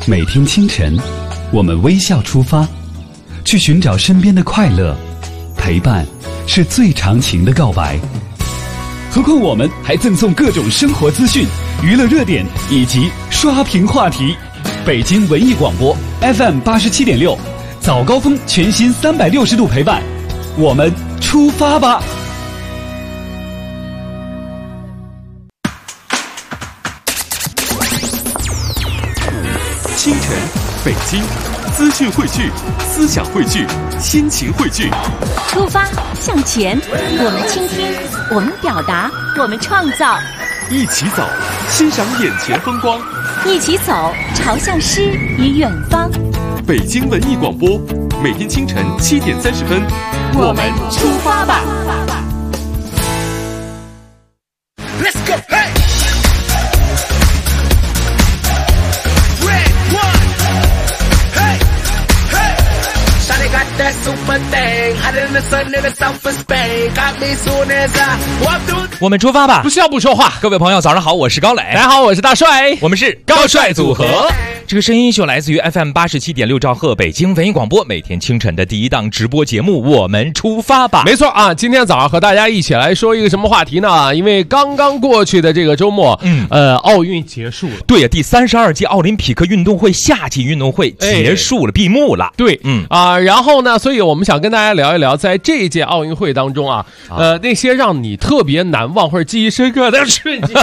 每天清晨，我们微笑出发，去寻找身边的快乐。陪伴是最长情的告白。何况我们还赠送各种生活资讯、娱乐热点以及刷屏话题。北京文艺广播 FM 87.6，早高峰全新360度陪伴，我们出发吧！ 清晨，北京，资讯汇聚，思想汇聚，心情汇聚。 出发向前，我们倾听，我们表达，我们创造。 一起走，欣赏眼前风光。 一起走，朝向诗与远方。 北京文艺广播，每天清晨7点30分， 我们出发吧。 Let's go, hey! That super thing, hotter than the sun in the south of Spain. Got me soon as I walk through. 我们出发吧！ 不需要不说话。 各位朋友，早上好，我是高磊。 大家好，我是大帅。 我们是高帅组合。这个声音就来自于 FM 87.6兆赫北京文艺广播，每天清晨的第一档直播节目。我们出发吧！ 没错啊，今天早上和大家一起来说一个什么话题呢？因为刚刚过去的这个周末，奥运结束了。 对呀，第32届奥林匹克运动会夏季运动会结束了，闭幕了。 对，然后呢，所以我们想跟大家聊一聊，在这一届奥运会当中那些让你特别难忘或者记忆深刻的瞬间。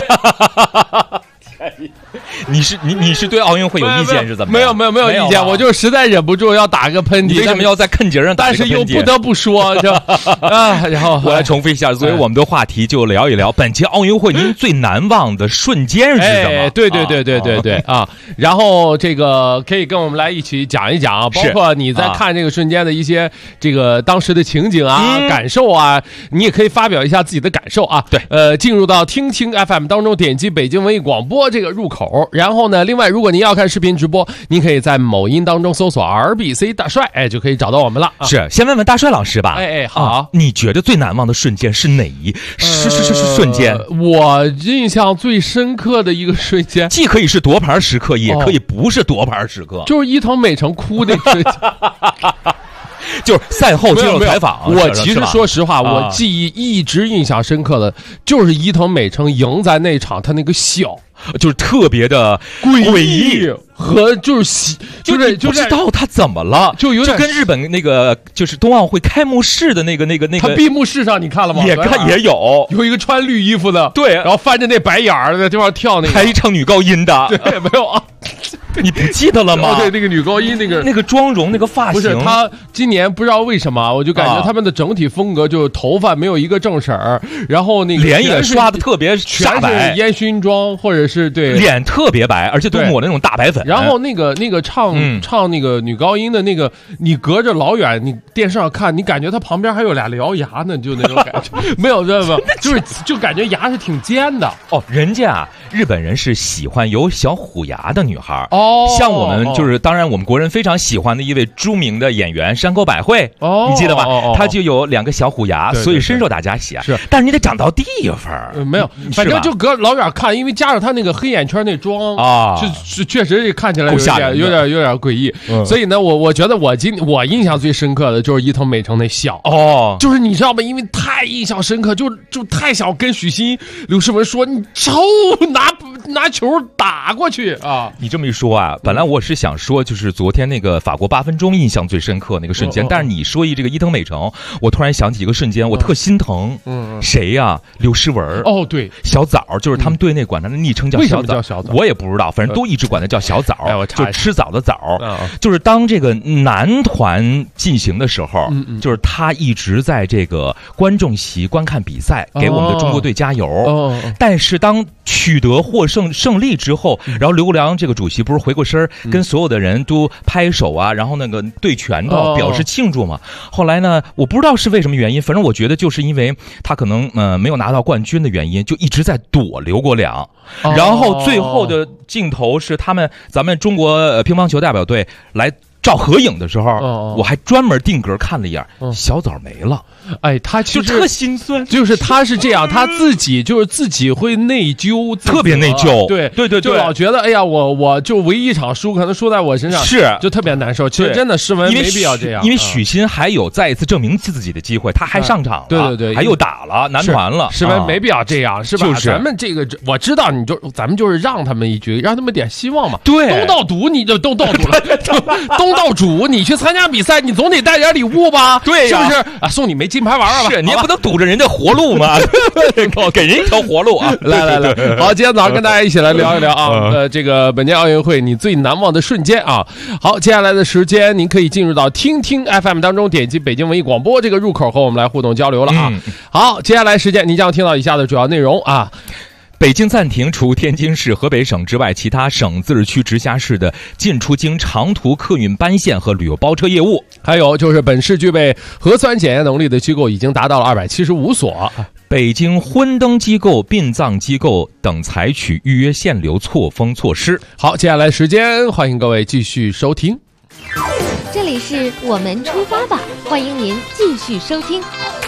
你是对奥运会有意见是怎么？ 没有意见，我就实在忍不住要打个喷嚏。 你为什么要在坑节上打个喷嚏？ 但是又不得不说，然后我来重复一下，所以我们的话题就聊一聊本届奥运会您最难忘的瞬间是什么？ 对啊，然后这个可以跟我们来一起讲一讲啊，包括你在看这个瞬间的一些这个当时的情景啊、感受啊，你也可以发表一下自己的感受啊。 对， 进入到听清 FM 当中，点击北京文艺广播这个入口，然后呢，另外如果您要看视频直播，您可以在某音当中搜索 RBC 大帅，就可以找到我们了。 是，先问问大帅老师吧。 好， 你觉得最难忘的瞬间是哪一瞬间？ 我印象最深刻的一个瞬间， 既可以是夺牌时刻，也可以不是夺牌时刻， 就是伊藤美诚哭那瞬间。 就是赛后接受采访， 我其实说实话，我记忆一直印象深刻的就是伊藤美诚赢在那场，他那个笑就是特别的诡异和就是不知道他怎么了， 就有点跟日本那个就是冬奥会开幕式的那个他闭幕式上你看了吗？ 也有一个穿绿衣服的， 对， 然后翻着那白眼儿在地方跳那个， 还唱女高音的， 对，没有啊。 你不记得了吗？ 对，那个女高音那个妆容那个发型， 不是她今年不知道为什么，我就感觉他们的整体风格就是头发没有一个正色儿，然后那个脸也刷的特别煞白， 烟熏妆或者是对脸特别白，而且都抹那种大白粉。 然后那个唱那个女高音的那个，你隔着老远你电视上看，你感觉她旁边还有俩獠牙呢，就那种感觉。没有，就感觉牙是挺尖的。 哦，人家日本人是喜欢有小虎牙的女孩。像我们就是当然我们国人非常喜欢的一位著名的演员山口百惠，你记得吧？他就有2个小虎牙，所以深受大家喜爱。 是， 但是你得长到地方。 没有，反正就隔老远看，因为加上他那个黑眼圈那妆是确实看起来有点诡异。所以呢，我觉得我印象最深刻的就是伊藤美诚那笑就是你知道吗？因为太印象深刻，就太想跟许昕、刘诗雯说，你拿球打过去啊！ 你这么一说啊，本来我是想说，就是昨天那个法国8分钟印象最深刻那个瞬间，但是你说这个伊藤美诚，我突然想起一个瞬间，我特心疼。谁呀？刘诗雯。 对， 小枣，就是他们队内管他的昵称叫小枣，我也不知道，反正都一直管他叫小枣，就吃枣的枣。就是当这个男团进行的时候，就是他一直在这个观众席观看比赛，给我们的中国队加油。但是当取得胜利之后，然后刘良这个主席不是回过身跟所有的人都拍手啊，然后那个对拳头表示庆祝嘛。后来呢，我不知道是为什么原因，反正我觉得就是因为他可能没有拿到冠军的原因，就一直在躲刘国梁。然后最后的镜头是咱们中国乒乓球代表队来照合影的时候，我还专门定格看了一眼，小枣没了。 哎，他其实就特心酸， 就是他是这样，他自己会内疚， 特别内疚。 对，就老觉得哎呀，我就唯一一场输，可能输在我身上， 是就特别难受。其实真的诗文没必要这样， 因为许昕还有再一次证明自己的机会，他还上场了， 对， 还又打了男团了。 诗文没必要这样，是吧？ 就是咱们这个我知道，咱们就是让他们一局，让他们点希望嘛。 对， 东道主你就东道主了，东道主你去参加比赛，你总得带点礼物吧？ 对呀，是不是啊？送你枚金牌玩吧？ 是，你也不能堵着人家活路嘛，给人一条活路啊！ 来，好，今天早上跟大家一起来聊一聊啊，这个本届奥运会你最难忘的瞬间啊。好，接下来的时间您可以进入到听听 FM 当中，点击北京文艺广播这个入口和我们来互动交流了啊。好，接下来时间您将听到以下的主要内容啊。 北京暂停除天津市、河北省之外其他省、自治区、直辖市的进出京长途客运班线和旅游包车业务。 还有就是本市具备核酸检验能力的机构已经达到了275所。 北京婚登机构、殡葬机构等采取预约限流错峰措施。 好，接下来时间欢迎各位继续收听。 这里是我们出发吧，欢迎您继续收听。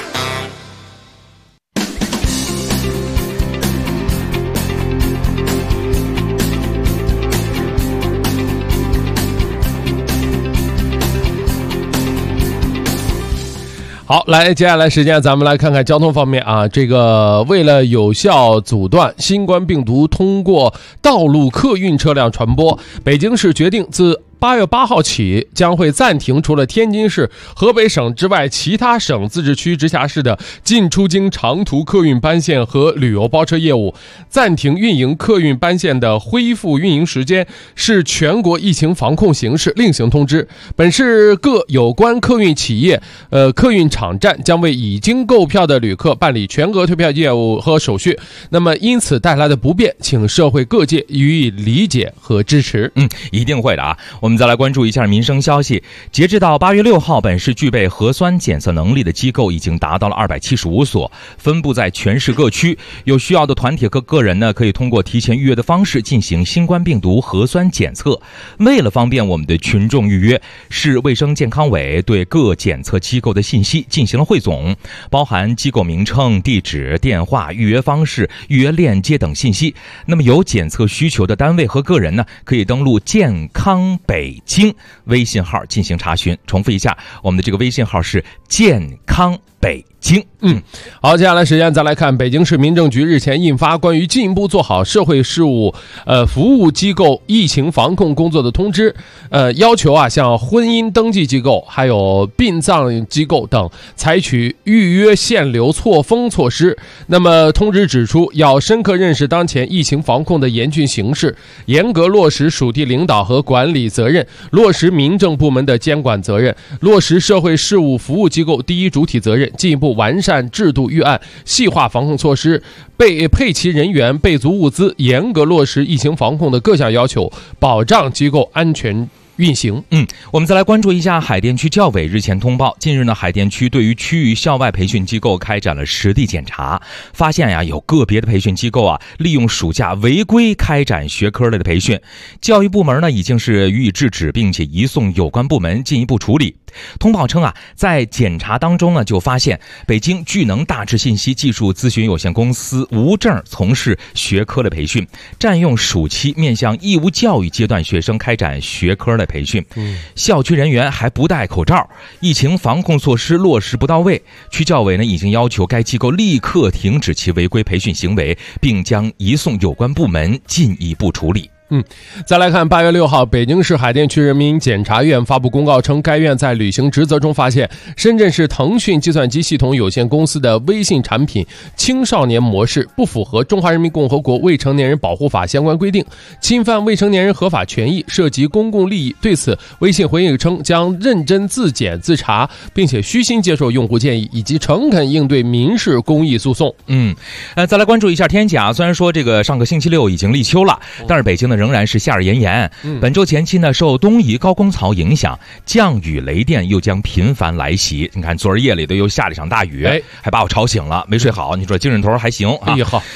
好，来，接下来时间咱们来看看交通方面啊。这个为了有效阻断新冠病毒通过道路客运车辆传播，北京市决定自8月8号起将会暂停除了天津市、河北省之外其他省、自治区、直辖市的进出京长途客运班线和旅游包车业务，暂停运营客运班线的恢复运营时间是全国疫情防控形势另行通知。本市各有关客运企业、客运场站将为已经购票的旅客办理全额退票业务和手续。那么因此带来的不便，请社会各界予以理解和支持。 一定会的啊。我们再来关注一下民生消息。截至到8月6号，本市具备核酸检测能力的机构已经达到了275所，分布在全市各区。有需要的团体和个人呢，可以通过提前预约的方式进行新冠病毒核酸检测。为了方便我们的群众预约，市卫生健康委对各检测机构的信息进行了汇总，包含机构名称、地址、电话、预约方式、预约链接等信息。那么有检测需求的单位和个人呢，可以登录健康北京微信号进行查询。重复一下，我们的这个微信号是健康北京。 好，接下来时间再来看北京市民政局日前印发关于进一步做好社会事务服务机构疫情防控工作的通知，要求像婚姻登记机构还有殡葬机构等采取预约限流错峰措施。那么通知指出，要深刻认识当前疫情防控的严峻形势，严格落实属地领导和管理责任，落实民政部门的监管责任，落实社会事务服务机构第一主体责任，进一步完善制度预案，细化防控措施，配齐人员，备足物资，严格落实疫情防控的各项要求，保障机构安全运行。 我们再来关注一下海淀区教委日前通报，近日呢，海淀区对于区域校外培训机构开展了实地检查，发现有个别的培训机构利用暑假违规开展学科类的培训，教育部门呢已经是予以制止，并且移送有关部门进一步处理。通报称在检查当中呢，就发现北京聚能大智信息技术咨询有限公司无证从事学科的培训，占用暑期面向义务教育阶段学生开展学科的培训，校区人员还不戴口罩，疫情防控措施落实不到位。区教委呢已经要求该机构立刻停止其违规培训行为，并将移送有关部门进一步处理。 再来看8月6号，北京市海淀区人民检察院发布公告称，该院在履行职责中发现，深圳市腾讯计算机系统有限公司的微信产品青少年模式不符合《中华人民共和国未成年人保护法》相关规定，侵犯未成年人合法权益，涉及公共利益。对此，微信回应称将认真自检自查，并且虚心接受用户建议，以及诚恳应对民事公益诉讼。 再来关注一下天气虽然说这个上个星期六已经立秋了，但是北京呢仍然是夏日炎炎。本周前期呢，受东移高空槽影响，降雨雷电又将频繁来袭。你看昨儿夜里都又下了一场大雨，还把我吵醒了，没睡好。你说精神头还行哎呀，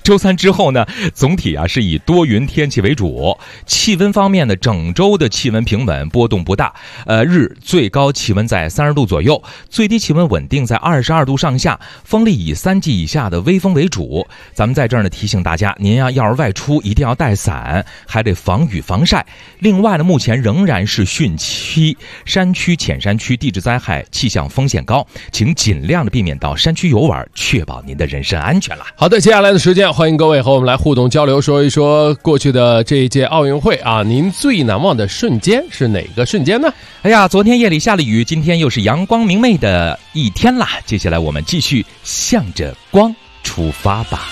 周三之后呢，总体是以多云天气为主。气温方面呢，整周的气温平稳，波动不大。日最高气温在30度左右，最低气温稳定在22度上下。风力以3级以下的微风为主。咱们在这儿呢提醒大家，您要是外出一定要带伞，还得防雨防晒。另外呢，目前仍然是汛期，山区、浅山区地质灾害气象风险高，请尽量的避免到山区游玩，确保您的人身安全了。 好的，接下来的时间，欢迎各位和我们来互动交流，说一说过去的这一届奥运会啊，您最难忘的瞬间是哪个瞬间呢？ 哎呀，昨天夜里下了雨，今天又是阳光明媚的一天啦。接下来我们继续向着光出发吧。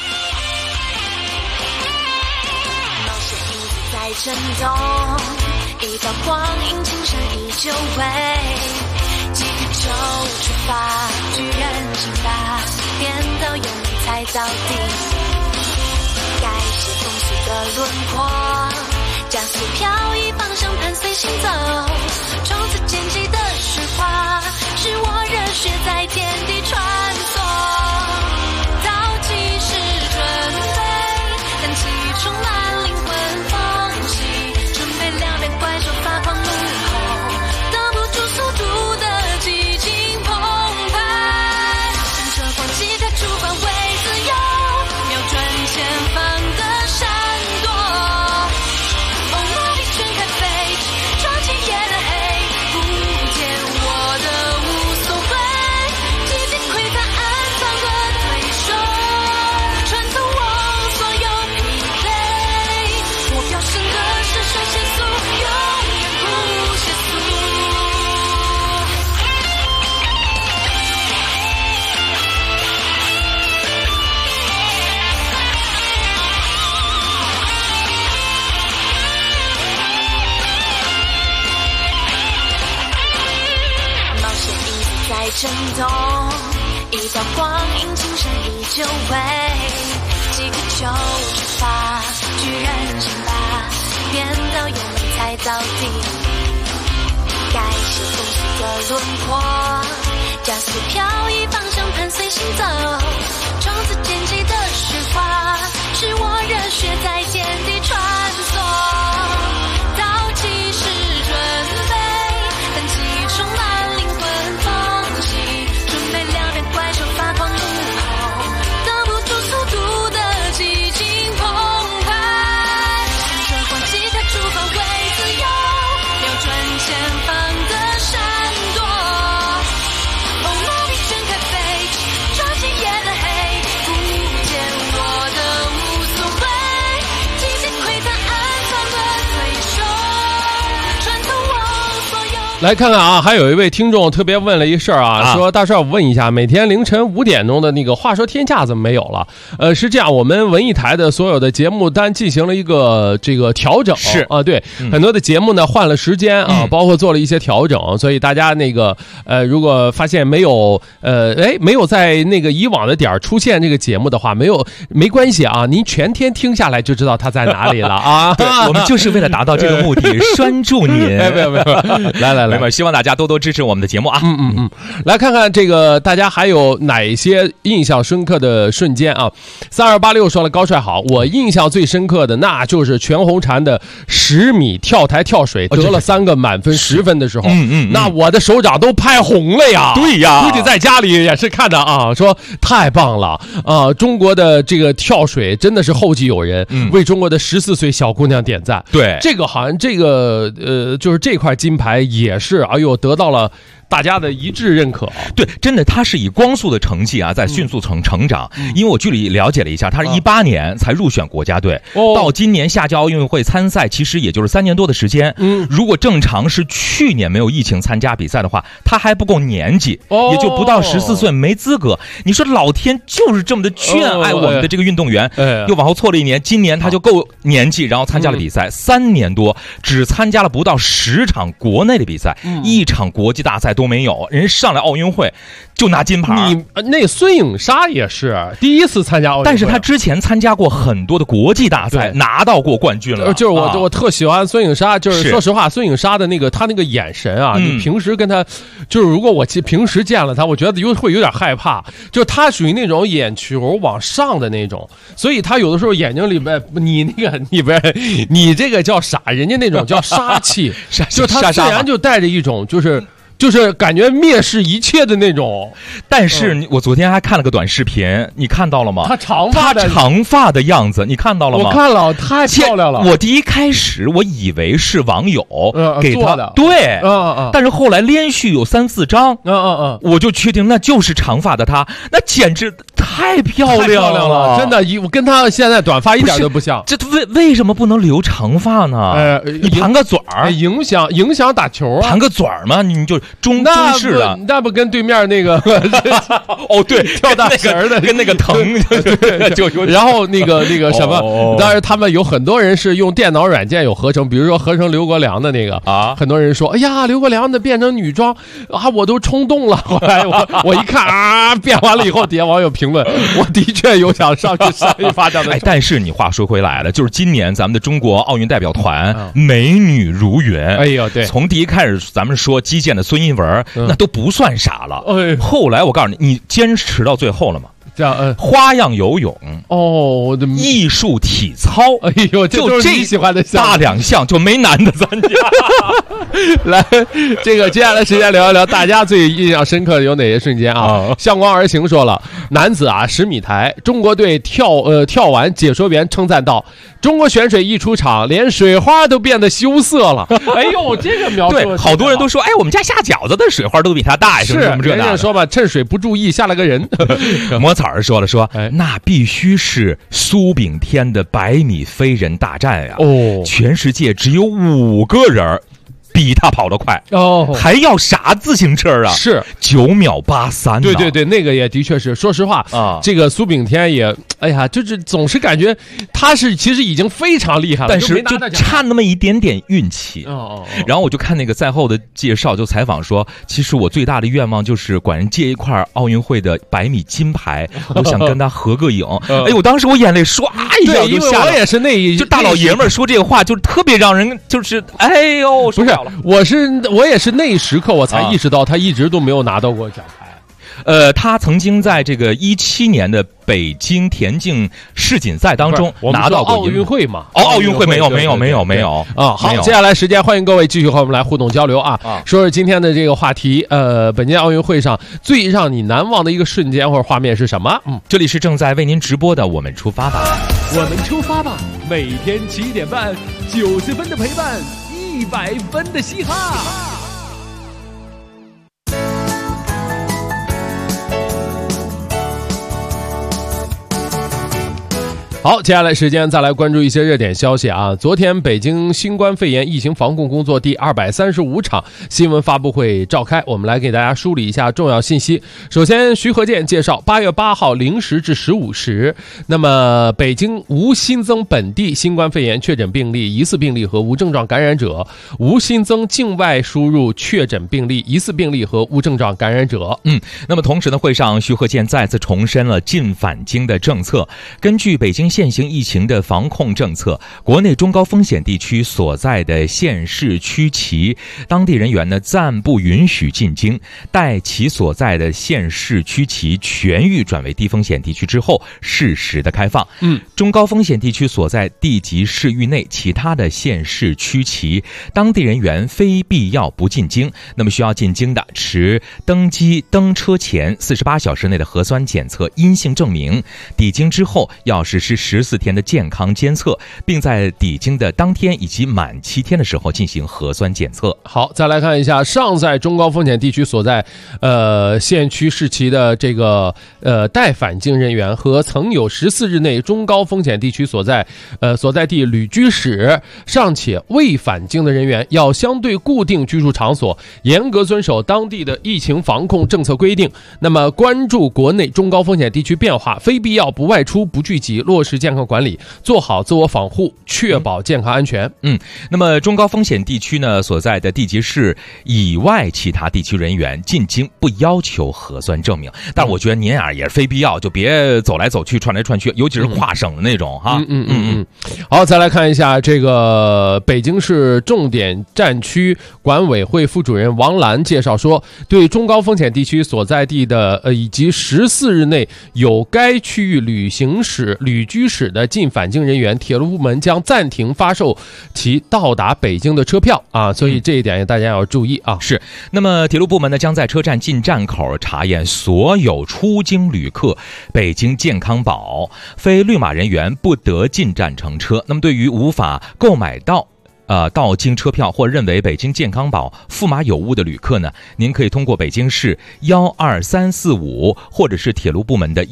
冒险影子在震动，一道光影，精神依旧为几个球出发，巨人进吧，颠倒用力踩到底，改写风速的轮廓，加速漂移方向盘随行走，冲刺剑击的虚化，是我热血在天地穿梭，倒计时准备，但气充满灵魂风起，准备两边怪兽发狂怒吼，挡不住速度的激情澎湃，乘着光击开出发为自由，瞄准前方的闪躲，哦，那里全开飞，闯进夜的黑，不见我的无所谓，几经窥探暗藏的对手，穿透我所有疲惫，目标深刻是瞬限速，永远不懈速。冒险影子在震动，一道光影，精神依旧为几个球出发，巨人进吧，颠倒用力踩到底，改写风速的轮廓，加速漂移方向盘随行走，冲刺剑击的虚化，是我热血在天地穿梭，倒计时准备，但气充满灵魂风起，准备两边怪兽发狂怒吼，挡不住速度的激情澎湃，乘着光击开出发为自由，瞄准前方的闪躲，哦，那里全开飞，闯进夜的黑，不见我的无所谓，几经窥探暗藏的对手，穿透我所有。 来看看啊，还有一位听众特别问了一事儿啊，说大帅，我问一下，每天凌晨5点钟的那个话说天下怎么没有了？是这样，我们文艺台的所有的节目单进行了一个这个调整， 是啊，对，很多的节目呢换了时间啊，包括做了一些调整，所以大家那个如果发现没有没有在那个以往的点出现这个节目的话，没关系啊，您全天听下来就知道它在哪里了啊。 对，我们就是为了达到这个目的，拴住您。 没有，来， 希望大家多多支持我们的节目啊。 来看看这个大家还有哪一些印象深刻的瞬间啊？3286说了，高帅好，我印象最深刻的那就是全红婵的10米跳台跳水得了3个满分10分的时候，那我的手掌都拍红了呀。 对呀， 估计在家里也是看的啊，说太棒了啊！中国的这个跳水真的是后继有人，为中国的14岁小姑娘点赞。 对， 这个好像这个就是这块金牌也是，哎呦，得到了大家的一致认可。 对，真的他是以光速的成绩啊在迅速成长，因为我具体了解了一下，他是18年才入选国家队，到今年夏季奥运会参赛其实也就是3年多的时间。如果正常是去年没有疫情参加比赛的话，他还不够年纪，也就不到14岁，没资格。你说老天就是这么的眷爱我们的这个运动员，又往后错了1年，今年他就够年纪，然后参加了比赛，3年多只参加了不到10场国内的比赛。 赛，一场国际大赛都没有，人上来奥运会就拿金牌。 你那孙颖莎也是第一次参加奥运会， 但是他之前参加过很多的国际大赛，拿到过冠军了。 就是我特喜欢孙颖莎，就是说实话，孙颖莎的他那个眼神啊，你平时跟他，就是如果我平时见了他，我觉得会有点害怕，就是他属于那种眼球往上的那种，所以他有的时候眼睛里边，你这个叫傻，人家那种叫杀气，就他自然就带着一种就是感觉蔑视一切的那种。 但是我昨天还看了个短视频，你看到了吗？ 他长发的样子，你看到了吗？ 我看了，太漂亮了。 我第一开始我以为是网友给他的， 对，但是后来连续有3-4张，我就确定那就是长发的他，那简直太漂亮了， 真的，我跟他现在短发一点都不像。 这为什么不能留长发呢？你盘个嘴儿， 影响打球啊， 盘个嘴儿嘛，你就。中式的那不跟对面那个哦对跳大绳的跟那个疼就然后那个什么，当然他们有很多人是用电脑软件有合成，比如说合成刘国梁的那个啊，很多人说哎呀刘国梁的变成女装啊，我都冲动了。后来我一看啊，变完了以后底下网友评论，我的确有想上去上一发这样的。 但是你话说回来了，就是今年咱们的中国奥运代表团美女如云， 哎呦对， 从第一开始咱们说击剑的孙一文那都不算傻了。后来我告诉你，你坚持到最后了吗？花样游泳哦， 艺术体操， 哎呦，就这喜欢的大2项就没男的参加。 来，这个接下来时间聊一聊大家最印象深刻的有哪些瞬间啊？向光而行说了，男子10米台，中国队跳完，解说员称赞道：“中国选水一出场，连水花都变得羞涩了。”哎呦，这个描述对，好多人都说，哎，我们家下饺子的水花都比他大， 是什么这人家说吧，趁水不注意下了个人。 抹草儿说了，那必须是苏炳添的100米飞人大战呀！全世界只有5个人比他跑得快还要啥自行车啊？ 是 9秒83。 对，那个也的确是。说实话这个苏炳添也，哎呀，就是总是感觉他是其实已经非常厉害了， 但是就差那么一点点运气。然后我就看那个赛后的介绍，就采访说，其实我最大的愿望就是管人借一块奥运会的100米金牌，我想跟他合个影。哎呦，当时我眼泪唰一下就下来了。 我也是就大老爷们儿说这个话，就特别让人就是哎呦， 不是。我也是那一时刻我才意识到他一直都没有拿到过奖牌。 他曾经在这个17年的北京田径世锦赛当中拿到过奥运会嘛？ 奥运会没有啊。好，接下来时间欢迎各位继续和我们来互动交流啊。说说今天的这个话题，本届奥运会上最让你难忘的一个瞬间或者画面是什么？ 这里是正在为您直播的我们出发吧， 我们出发吧，每天7点半，90分的陪伴，100分的嘻哈。 好，接下来时间再来关注一些热点消息啊。昨天北京新冠肺炎疫情防控工作第235场新闻发布会召开，我们来给大家梳理一下重要信息。首先，徐和建介绍，8月8号0时至15时，那么北京无新增本地新冠肺炎确诊病例、疑似病例和无症状感染者，无新增境外输入确诊病例、疑似病例和无症状感染者。 那么同时呢，会上徐和建再次重申了进返京的政策。根据北京现行疫情的防控政策，国内中高风险地区所在的县市区旗当地人员呢暂不允许进京，待其所在的县市区旗全域转为低风险地区之后适时的开放。中高风险地区所在地级市域内其他的县市区旗当地人员非必要不进京，那么需要进京的持登机登车前48小时内的核酸检测阴性证明，抵京之后要实施14天的健康监测，并在抵京的当天以及满7天的时候进行核酸检测。 好，再来看一下尚在中高风险地区所在县区市旗的这个待返京人员和曾有14日内中高风险地区所在地旅居史尚且未返京的人员，要相对固定居住场所，严格遵守当地的疫情防控政策规定。那么关注国内中高风险地区变化，非必要不外出不聚集，落实食健康管理，做好自我防护，确保健康安全。 那么中高风险地区呢所在的地级市以外其他地区人员进京不要求核酸证明，但我觉得您也是非必要就别走来走去串来串去，尤其是跨省的那种哈。 好，再来看一下这个北京市重点战区管委会副主任王兰介绍说，对中高风险地区所在地的以及14日内有该区域旅居史的进返京人员，铁路部门将暂停发售其到达北京的车票啊，所以这一点大家要注意啊。 是，那么铁路部门呢将在车站进站口查验所有出京旅客北京健康宝，非绿码人员不得进站乘车。那么对于无法购买到到京车票或认为北京健康宝附码有误的旅客呢，您可以通过北京市12345或者是铁路部门的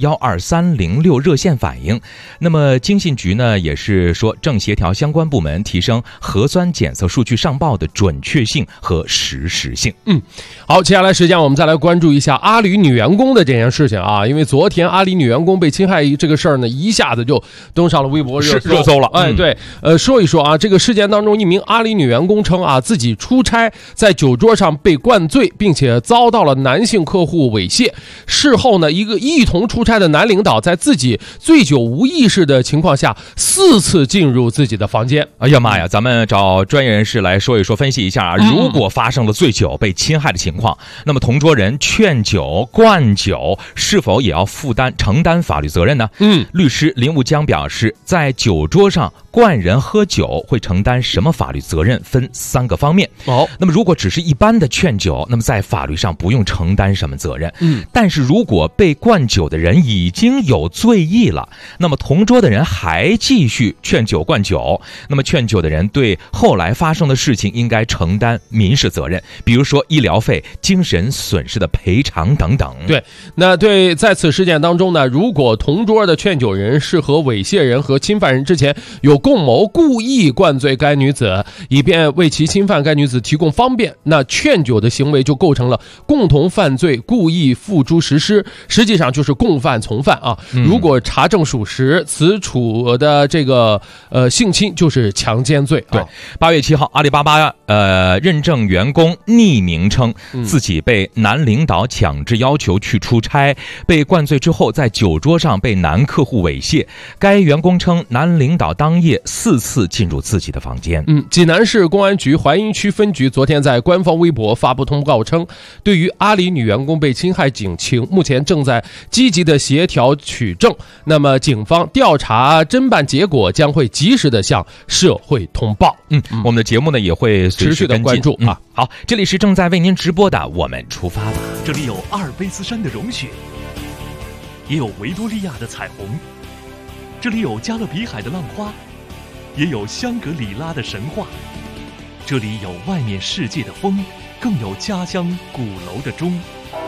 12306热线反映。那么经信局呢也是说正协调相关部门提升核酸检测数据上报的准确性和实时性。 好，接下来时间我们再来关注一下阿里女员工的这件事情啊，因为昨天阿里女员工被侵害这个事儿呢，一下子就登上了微博热搜了。 对，说一说啊，这个事件当中，一名阿里女员工称啊，自己出差在酒桌上被灌醉，并且遭到了男性客户猥亵。事后呢，一个一同出差的男领导在自己醉酒无意识的情况下4次进入自己的房间。 哎呀妈呀，咱们找专业人士来说一说，分析一下啊。如果发生了醉酒被侵害的情况，那么同桌人劝酒、灌酒是否也要承担法律责任呢？律师林武江表示，在酒桌上灌人喝酒会承担什么法律责任，分3个方面。那么如果只是一般的劝酒，那么在法律上不用承担什么责任。但是如果被灌酒的人已经有醉意了，那么同桌的人还继续劝酒灌酒，那么劝酒的人对后来发生的事情应该承担民事责任，比如说医疗费、精神损失的赔偿等等。 对，那在此事件当中呢，如果同桌的劝酒人是和猥亵人和侵犯人之前有共谋，故意灌醉该女子，以便为其侵犯该女子提供方便，那劝酒的行为就构成了共同犯罪，故意付诸实施，实际上就是共犯从犯啊。如果查证属实，此处的这个性侵就是强奸罪。 对，8月7号，阿里巴巴认证员工匿名称自己被男领导强制要求去出差，被灌醉之后在酒桌上被男客户猥亵。该员工称，男领导当夜4次进入自己的房间。 济南市公安局淮阴区分局昨天在官方微博发布通告称，对于阿里女员工被侵害警情，目前正在积极的协调取证，那么警方调查侦办结果将会及时的向社会通报。 我们的节目呢也会持续的关注啊。 好，这里是正在为您直播的我们出发吧。 这里有阿尔卑斯山的融雪，也有维多利亚的彩虹，这里有加勒比海的浪花，也有香格里拉的神话。这里有外面世界的风，更有家乡鼓楼的钟。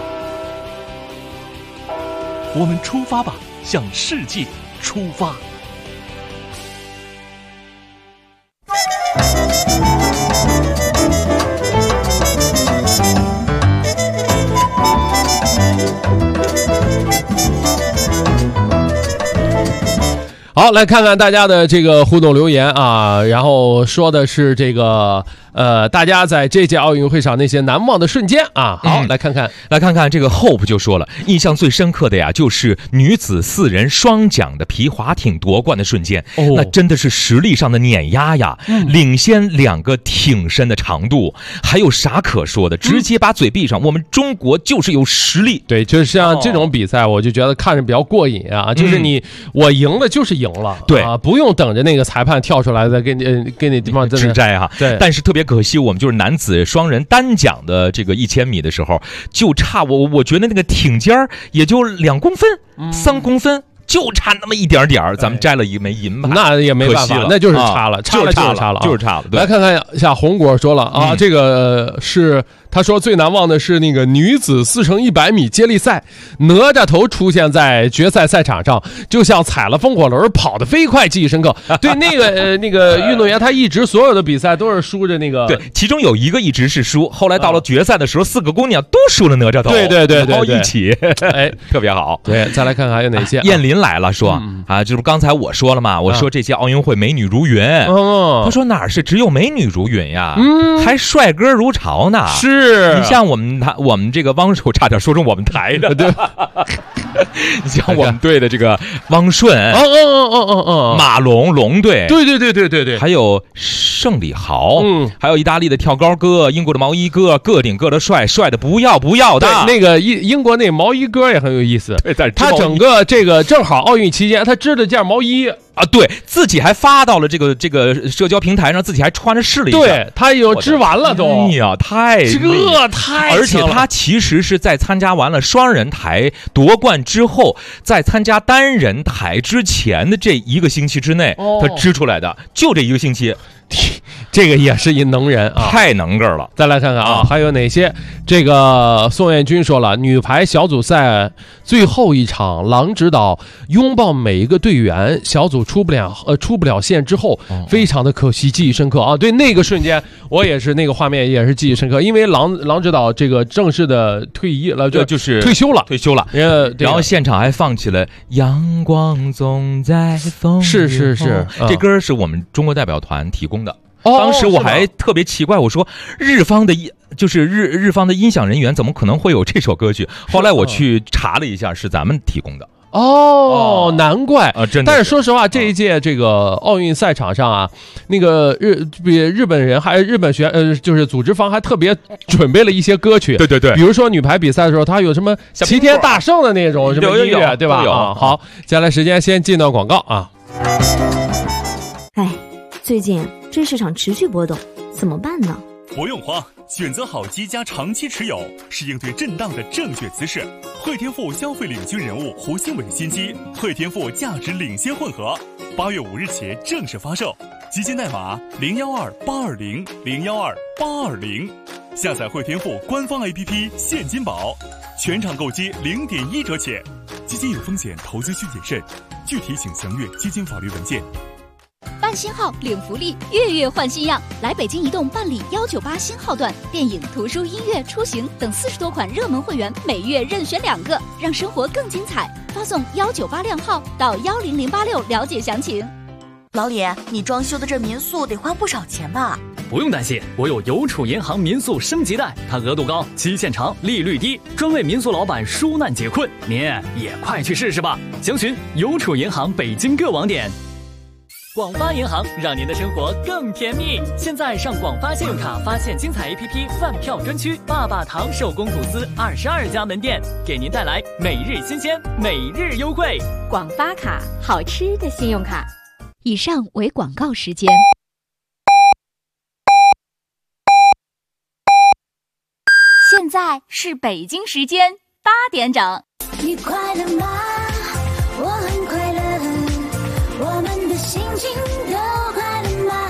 我们出发吧，向世界出发。 好，来看看大家的这个互动留言啊，然后说的是这个大家在这届奥运会上那些难忘的瞬间啊。好，来看看这个 Hope 就说了，印象最深刻的呀就是女子4人双桨的皮划艇夺冠的瞬间，那真的是实力上的碾压呀，领先2个挺身的长度，还有啥可说的，直接把嘴闭上，我们中国就是有实力。 对，就是像这种比赛我就觉得看着比较过瘾啊，就是我赢了就是赢了， 对啊，不用等着那个裁判跳出来再给你地方指摘哈。 对， 但是特别可惜，我们就是男子双人单桨的这个1000米的时候，就差我觉得那个艇尖也就2公分、3公分。就差那么一点点，咱们摘了一枚银吧， 那也没办法，那就是差了，差了。 对， 来看看一下红果说了啊，这个是他说最难忘的是那个女子4乘100米接力赛，哪吒头出现在决赛赛场上，就像踩了风火轮，跑得飞快，记忆深刻。对，那个运动员他一直所有的比赛都是输着那个， 对，其中有一个一直是输，后来到了决赛的时候，4个姑娘都输了哪吒头， 对， 然后一起，哎，特别好。 对，再来看看还有哪些。 燕林来了，说就是刚才我说了嘛，我说这届奥运会美女如云，他说哪是只有美女如云呀，还帅哥如潮呢。 是， 你像我们这个汪手差点说成我们台的，对，你像我们队的这个汪顺，马龙队， 对， 还有盛礼豪，还有意大利的跳高哥，英国的毛衣哥，个顶个的帅的不要的。 对，那个英国那毛衣哥也很有意思， 对， 他整个这个正好奥运期间，他织了件毛衣啊，对自己还发到了这个社交平台上，自己还穿着试了一下， 对他有织完了都， 哎呀，太而且他其实是在参加完了双人台夺冠之后，在参加单人台之前的这1个星期之内，他织出来的，就这1个星期。 这个也是一能人啊， 太能个了。 再来看看啊，还有哪些？这个宋彦军说了，女排小组赛最后一场，郎指导拥抱每一个队员，小组出不了线之后，非常的可惜，记忆深刻啊。对，那个瞬间我也是那个画面也是记忆深刻，因为郎指导这个正式的退役了， 就是退休了。 然后现场还放起了阳光总在风， 是， 这歌是我们中国代表团提供的。当时我还特别奇怪，我说日方的音响人员怎么可能会有这首歌曲？后来我去查了一下，是咱们提供的。 难怪啊！真的。 但是说实话，这一届这个奥运赛场上啊，那个日本人还日本就是组织方还特别准备了一些歌曲。 对， 比如说女排比赛的时候，他有什么齐天大圣的那种什么音乐，对吧？好，接下来时间先进到广告啊。 最近这市场持续波动，怎么办呢？ 不用慌，选择好机加长期持有是应对震荡的正确姿势。汇添富消费领军人物胡新伟新机汇添富价值领先混合，8月5日起正式发售，基金代码012820012820，下载汇添富官方 APP 现金宝，全场购机0.1折起。基金有风险，投资需谨慎，具体请详阅基金法律文件。 办新号领福利，月换新样，来北京移动办理198新号段，电影、图书、音乐、出行等40多款热门会员，每月任选2个，让生活更精彩。发送198靓号到10086了解详情。 老李，你装修的这民宿得花不少钱吧？ 不用担心，我有邮储银行民宿升级贷，它额度高，期限长，利率低，专为民宿老板纾难解困，您也快去试试吧！详询邮储银行北京各网点。广发银行让您的生活更甜蜜。现在上广发信用卡发现精彩 APP 饭票专区，爸爸糖手工吐司22家门店，给您带来每日新鲜，每日优惠。 广发卡，好吃的信用卡。 以上为广告时间。 现在是北京时间8点整。 你快乐吗？我很快乐，我们的心情都快乐吗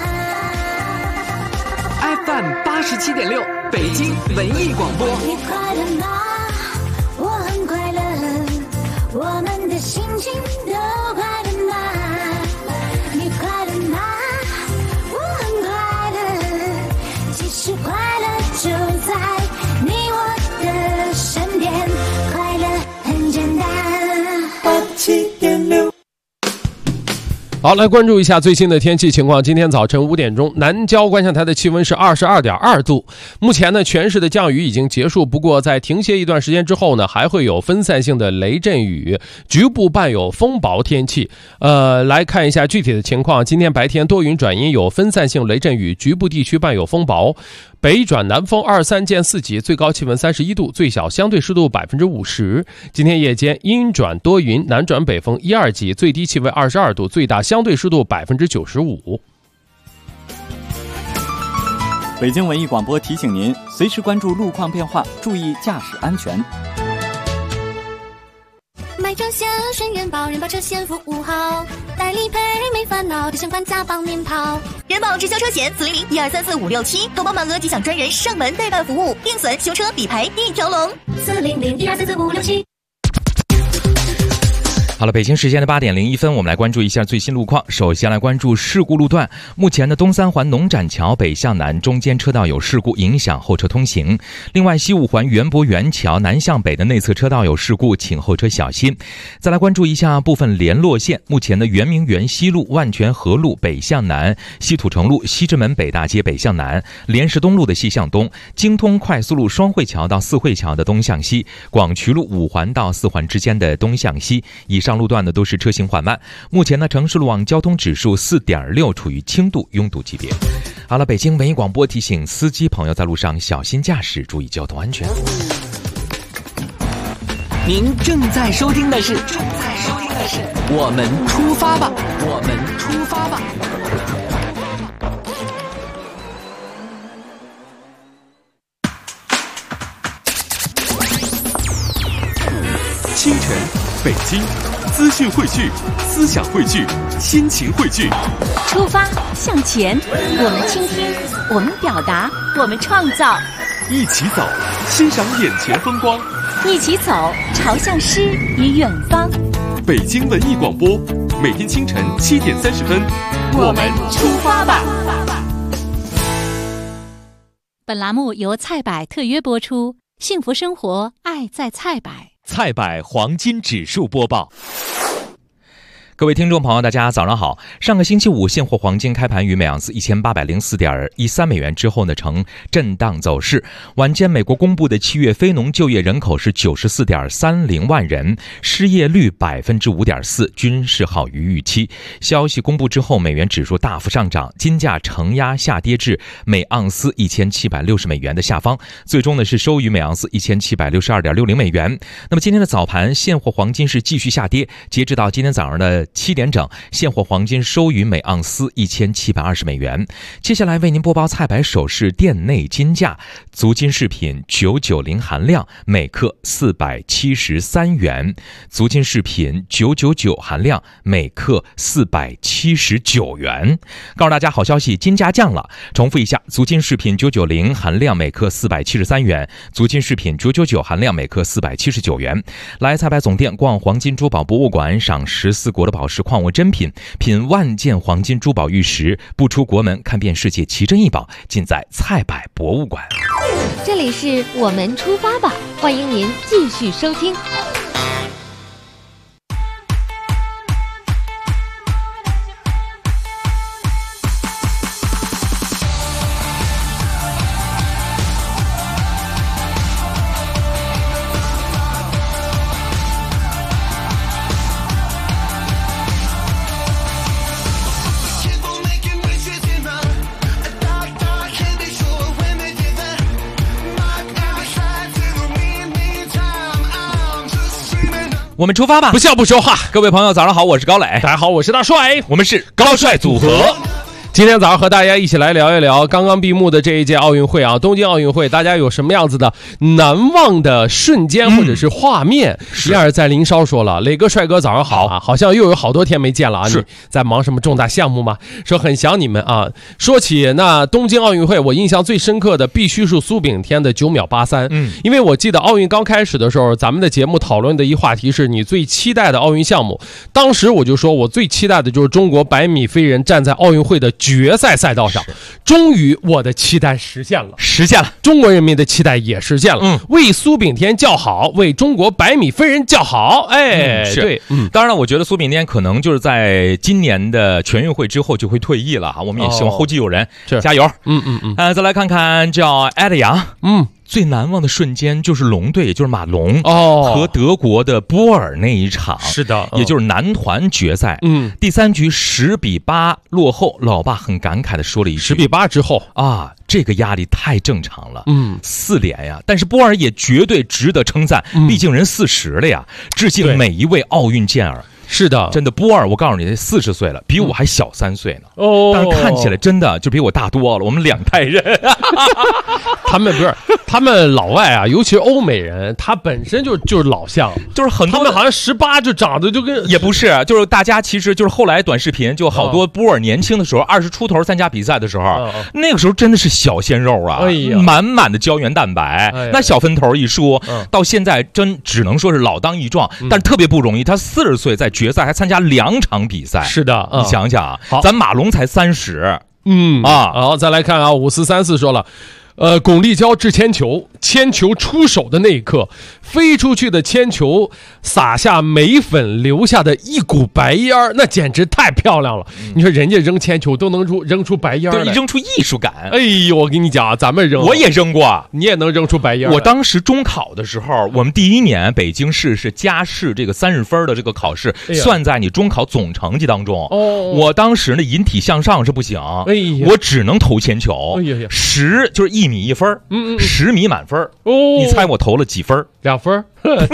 ？FM 87.6，北京文艺广播。 你快乐吗？我很快乐，我们的心情都快乐吗？你快乐吗？我很快乐，其实快乐就在你我的身边，快乐很简单。87.6。 好，来关注一下最新的天气情况。今天早晨5点钟，南郊观象台的气温是22.2度。目前呢，全市的降雨已经结束，不过在停歇一段时间之后呢，还会有分散性的雷阵雨，局部伴有风雹天气。来看一下具体的情况。今天白天多云转阴，有分散性雷阵雨，局部地区伴有风暴。北转南风23见4级，最高气温31度，最小相对湿度50%。今天夜间阴转多云，南转北风1、2级，最低气温22度，最大相对湿度95%。 北京文艺广播提醒您，随时关注路况变化，注意驾驶安全。 买买车险，顺源保人保车险服务好，代理赔没烦恼，提前还价帮您跑。 人保直销车险400-1234-567，投保满额即享专人上门代办服务，定损、修车、理赔一条龙。 400-1234-567。 好了，北京时间的8点01分，我们来关注一下最新路况。首先来关注事故路段，目前的东三环农展桥北向南中间车道有事故，影响后车通行。另外，西五环园博园桥南向北的内侧车道有事故，请后车小心。再来关注一下部分联络线，目前的圆明园西路、万泉河路北向南、西土城路、西直门北大街北向南、莲石东路的西向东、京通快速路双汇桥到四惠桥的东向西、广渠路5环到4环之间的东向西。以上路段呢都是车行缓慢，目前呢城市路网交通指数4.6，处于轻度拥堵级别。好了，北京文艺广播提醒司机朋友在路上小心驾驶，注意交通安全。 您正在收听的是我们出发吧，我们出发吧。 清晨，北京。资讯汇聚，思想汇聚，心情汇聚。 出发向前，我们倾听，我们表达，我们创造。 一起走，欣赏眼前风光。 一起走，朝向诗与远方。 北京文艺广播，每天清晨7点30分，我们出发吧。 本栏目由菜百特约播出，幸福生活，爱在菜百。 菜百黄金指数播报。 各位听众朋友，大家早上好。上个星期五，现货黄金开盘于每盎司1804.13美元之后呢，呈震荡走势。晚间，美国公布的7月非农就业人口是94.30万人，失业率5.4%，均是好于预期。消息公布之后，美元指数大幅上涨，金价承压下跌至每盎司1760美元的下方，最终呢是收于每盎司1762.60美元。那么今天的早盘，现货黄金是继续下跌，截止到今天早上的7点整，现货黄金收于每盎司1720美元。接下来为您播报菜百首饰店内金价：足金饰品990含量每克473元，足金饰品999含量每克479元。告诉大家好消息，金价降了。重复一下，足金饰品990含量每克473元，足金饰品999含量每克479元。来菜百总店逛黄金珠宝博物馆，赏14国的宝石矿物珍品，品万件黄金珠宝玉石，不出国门看遍世界奇珍异宝，尽在菜百博物馆。 这里是我们出发吧，欢迎您继续收听。 我们出发吧， 不笑不说话。 各位朋友早上好，我是高磊。 大家好，我是大帅。 我们是高帅组合。 今天早上和大家一起来聊一聊刚刚闭幕的这一届奥运会啊，东京奥运会，大家有什么样子的难忘的瞬间或者是画面？一而再林梢说了，磊哥帅哥早上好啊，好像又有好多天没见了啊，你在忙什么重大项目吗？说很想你们啊。说起那东京奥运会，我印象最深刻的必须是苏炳添的9秒83，因为我记得奥运刚开始的时候，咱们的节目讨论的一话题是你最期待的奥运项目，当时我就说我最期待的就是中国100米飞人站在奥运会的决赛赛道上，终于我的期待实现了，中国人民的期待也实现了，为苏炳添叫好，为中国100米飞人叫好。哎，对， 当然了，我觉得苏炳添可能就是在今年的全运会之后就会退役了啊，我们也希望后继有人，加油。再来看看叫艾德扬，最难忘的瞬间就是龙队，也就是马龙和德国的波尔那一场， 是的， 也就是男团决赛。第3局10比8落后，老爸很感慨的说了一句：“10 比8之后啊，这个压力太正常了。4连呀！但是波尔也绝对值得称赞，毕竟人40了呀。致敬每一位奥运健儿。” 是的， 真的，波尔，我告诉你，40岁了，比我还小3岁呢。但是看起来真的就比我大多了。我们2代人， 他们老外啊，尤其是欧美人，他本身就是老相， 就是很多他们好像18就长得就跟也不是，就是大家其实就是后来短视频就好多波尔年轻的时候，20出头参加比赛的时候，那个时候真的是小鲜肉啊，满满的胶原蛋白，那小分头一梳，到现在真只能说是老当益壮，但是特别不容易。他40岁在决赛还参加2场比赛， 是的， 你想想啊，咱马龙才30， 好，再来看啊，5434说了。巩立姣掷铅球，铅球出手的那一刻，飞出去的铅球洒下眉粉留下的一股白烟儿，那简直太漂亮了。你说人家扔铅球都能扔出白烟儿来， 对，扔出艺术感。 哎呦，我跟你讲，咱们扔， 我也扔过， 你也能扔出白烟儿。 我当时中考的时候，我们第1年北京市是加试这个30分的这个考试，算在你中考总成绩当中。我当时呢引体向上是不行，我只能投铅球，10就是1米1分，10米满分。你猜我投了几分 ？2分。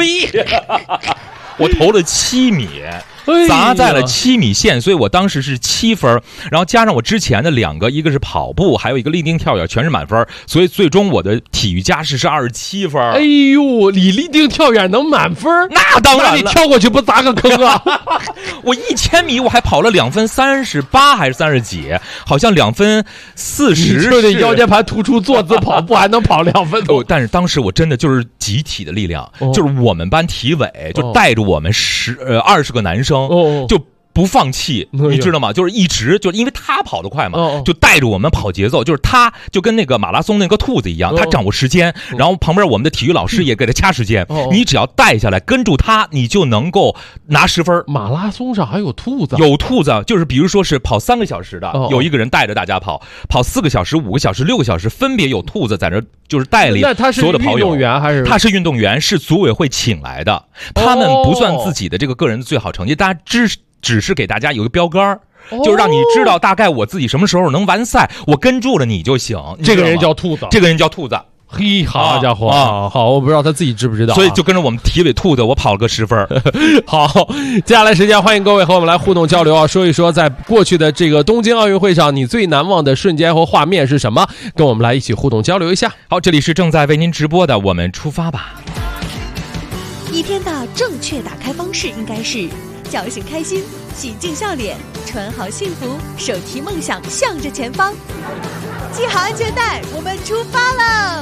我投了7米。砸在了7米线，所以我当时是7分，然后加上我之前的2个，一个是跑步，还有一个立定跳远，全是满分，所以最终我的体育加试是27分。 哎呦，你立定跳远能满分？ 那当然了， 你跳过去不砸个坑啊？ 我1000米我还跑了2分38还是30几，好像2分40。 就得腰间盘突出坐姿跑步还能跑2分多。 但是当时我真的就是集体的力量，就是我们班体委就带着我们20个男生。就不放弃，你知道吗？就是一直就因为他跑得快嘛，就带着我们跑节奏，就是他就跟那个马拉松那个兔子一样，他掌握时间，然后旁边我们的体育老师也给他掐时间，你只要带下来跟住他，你就能够拿10分。 马拉松上还有兔子？ 有兔子，就是比如说是跑3个小时的，有一个人带着大家跑4个小时、5个小时、6个小时，分别有兔子在这就是带领所有的跑友。那他是运动员还是？他是运动员，是组委会请来的，他们不算自己的这个个人的最好成绩，大家只是给大家有个标杆，就是让你知道大概我自己什么时候能完赛，我跟住了你就行。 这个人叫兔子， 这个人叫兔子。 嘿，好家伙好，我不知道他自己知不知道， 所以就跟着我们体委兔子，我跑了个10分。 好，接下来时间欢迎各位和我们来互动交流啊，说一说在过去的这个东京奥运会上，你最难忘的瞬间和画面是什么？跟我们来一起互动交流一下。 好，这里是正在为您直播的，我们出发吧。 一天的正确打开方式应该是叫醒开心，洗净笑脸，穿好幸福，手提梦想向着前方，系好安全带，我们出发喽！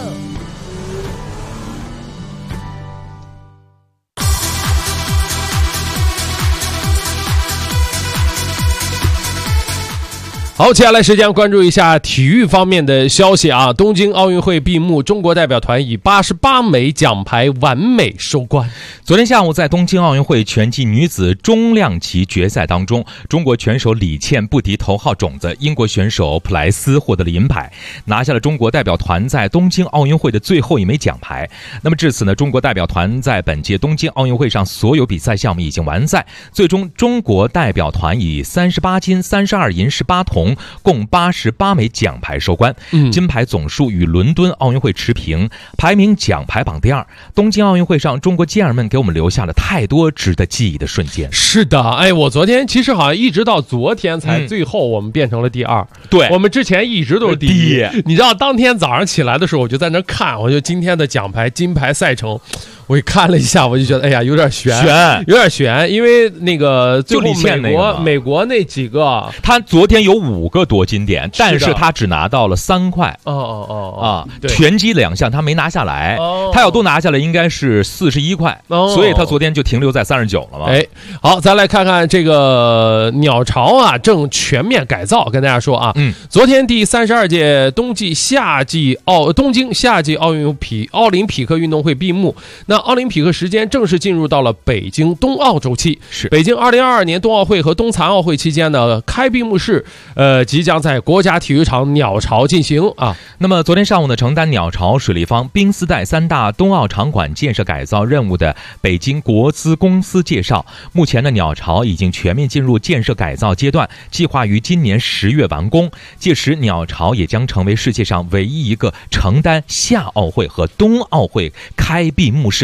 好，接下来时间关注一下体育方面的消息啊。东京奥运会闭幕，中国代表团以88枚奖牌完美收官。 昨天下午在东京奥运会拳击女子中量级决赛当中，中国拳手李倩不敌头号种子英国选手普莱斯，获得了银牌，拿下了中国代表团在东京奥运会的最后1枚奖牌。那么至此呢，中国代表团在本届东京奥运会上所有比赛项目已经完赛，最终中国代表团以38金、32银、18铜共88枚奖牌收官，金牌总数与伦敦奥运会持平，排名奖牌榜第2。东京奥运会上，中国健儿们给我们留下了太多值得记忆的瞬间。 是的，哎，我昨天其实好像一直到昨天才最后我们变成了第2。 对， 我们之前一直都是第1。你知道当天早上起来的时候，我就在那看，我就今天的奖牌金牌赛程。我一看了一下，我就觉得，哎呀，有点悬，因为那个最后美国那几个， 他昨天有5个夺金点，但是他只拿到了3块。拳击2项他没拿下来，他要多拿下来应该是41块，所以他昨天就停留在39了嘛。 哎，好，咱来看看这个鸟巢啊，正全面改造，跟大家说啊，昨天第32届东京夏季奥林匹克运动会闭幕。那奥林匹克时间正式进入到了北京冬奥周期。 是北京2022年冬奥会和冬残奥会期间呢，开闭幕式即将在国家体育场鸟巢进行啊。 那么昨天上午呢，承担鸟巢、水立方、冰丝带3大冬奥场馆建设改造任务的北京国资公司介绍，目前的鸟巢已经全面进入建设改造阶段，计划于今年10月完工。届时鸟巢也将成为世界上唯一一个承担夏奥会和冬奥会开闭幕式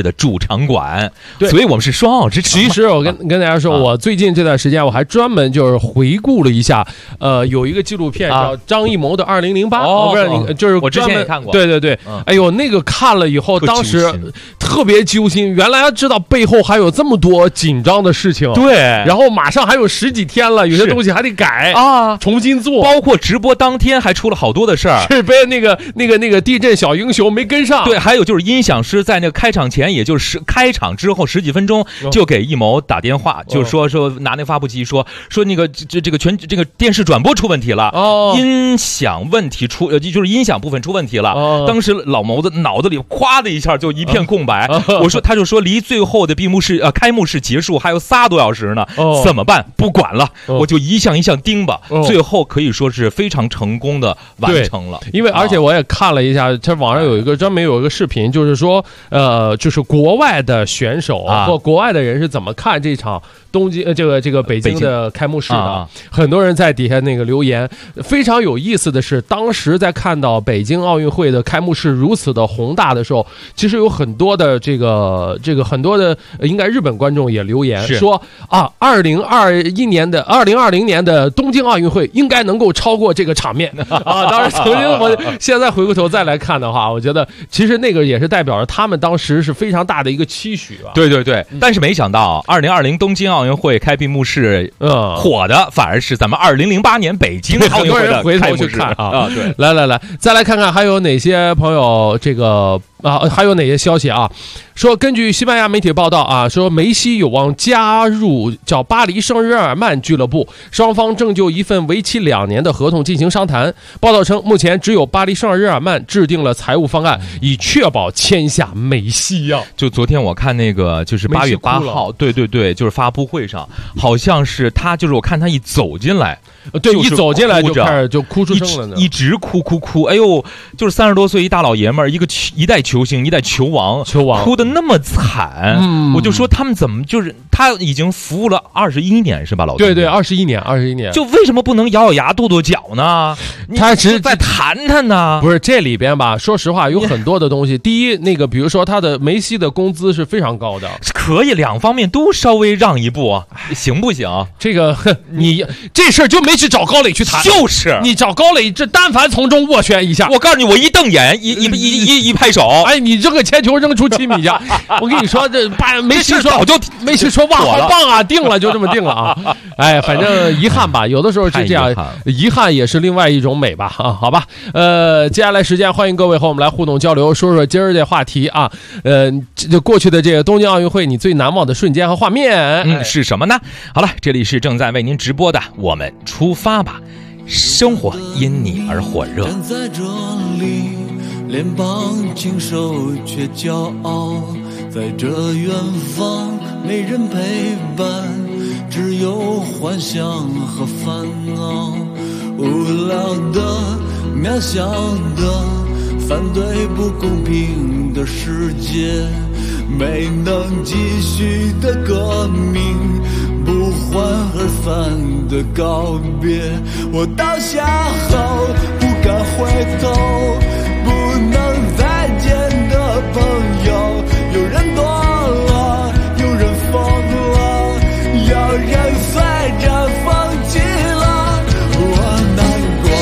室的主场馆，所以我们是双奥之城。 其实我跟大家说，我最近这段时间我还专门就是回顾了一下，有一个纪录片叫张艺谋的2008，我不知道你就是我之前也看过， 对对对，哎呦，那个看了以后，当时特别揪心，原来要知道背后还有这么多紧张的事情， 对， 然后马上还有10几天了，有些东西还得改啊，重新做， 包括直播当天还出了好多的事儿， 是被那个地震小英雄没跟上， 对，还有就是音响师在那个开场前，也就是开场之后10几分钟就给艺谋打电话，就说拿那发布机说那个这个电视转播出问题了，音响问题就是音响部分出问题了，当时老谋子脑子里咵的一下就一片空白，他就说离最后的开幕式结束还有3多小时呢，怎么办？不管了，我就一项一项盯吧，最后可以说是非常成功的完成了。 因为而且我也看了一下，这网上专门有一个视频，就是说就是国外的选手或国外的人是怎么看这场东京这个北京的开幕式的，很多人在底下那个留言。非常有意思的是，当时在看到北京奥运会的开幕式如此的宏大的时候，其实有很多的这个很多的应该日本观众也留言说啊，2020年的东京奥运会应该能够超过这个场面啊。当然曾经我现在回过头再来看的话，我觉得其实那个也是代表着他们当时是非常大的一个期许吧。 对对对，但是没想到2020东京奥运会开闭幕式火的反而是咱们2008年北京奥运会的开幕式啊。对，来，再来看看还有哪些朋友还有哪些消息啊？说根据西班牙媒体报道啊，说梅西有望加入叫巴黎圣日耳曼俱乐部，双方正就一份为期2年的合同进行商谈。报道称，目前只有巴黎圣日耳曼制定了财务方案，以确保签下梅西啊。 就昨天我看那个就是8月8号，对，就是发布会上，好像是他就是我看他一走进来。 对，一走进来就开始就哭出声了呢， 一直哭，哎呦，就是30多岁一大老爷们儿，一代球星，一代球王，哭得那么惨，我就说他们怎么就是他已经服务了21年是吧，老对，21年， 就为什么不能咬牙跺跺脚呢？ 他只是在谈呢？ 不是这里边吧？说实话，有很多的东西。第一，那个比如说他的梅西的工资是非常高的， 可以2方面都稍微让一步，行不行？ 这个你这事儿就没去找高磊去谈， 就是你找高磊，这但凡从中斡旋一下， 我告诉你，我一瞪眼，一拍手， 哎，你扔个铅球扔出7米去，我跟你说，这梅西说早就梅西说哇，好棒啊，定了就这么定了啊，哎，反正遗憾吧，有的时候是这样，遗憾也是另外一种美吧啊，好吧，接下来时间欢迎各位和我们来互动交流，说今儿这话题啊，这过去的这个东京奥运会你最难忘的瞬间和画面， 是什么呢？好了，这里是正在为您直播的，我们出发吧，生活因你而火热。 站在这里，脸庞清瘦却骄傲，在这远方没人陪伴，只有幻想和烦恼，无聊的渺小的反对不公平的世界，没能继续的革命，不欢而散的告别，我倒下后不敢回头，不能再见的朋友，有人多了，有人疯了，有人随着风起了，我难过。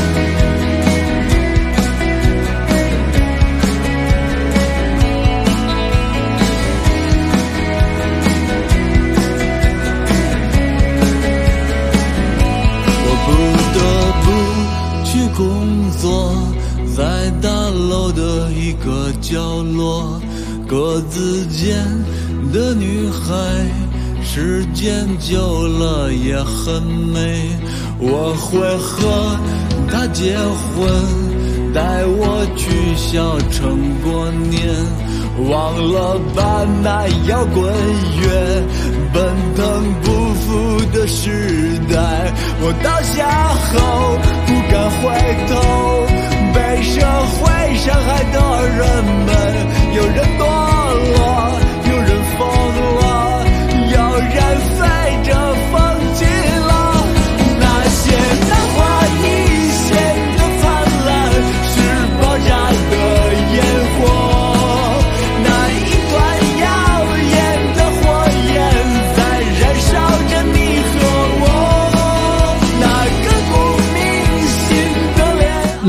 工作在大楼的一个角落，格子间的女孩，时间久了也很美，我会和她结婚，带我去小城过年，忘了吧那摇滚乐，奔腾不复的时代，我倒下后不敢回头，被社会伤害的人们，有人堕落，有人疯了，有人随着风起了，那些昙花一现的灿烂，是爆炸的烟火，那一段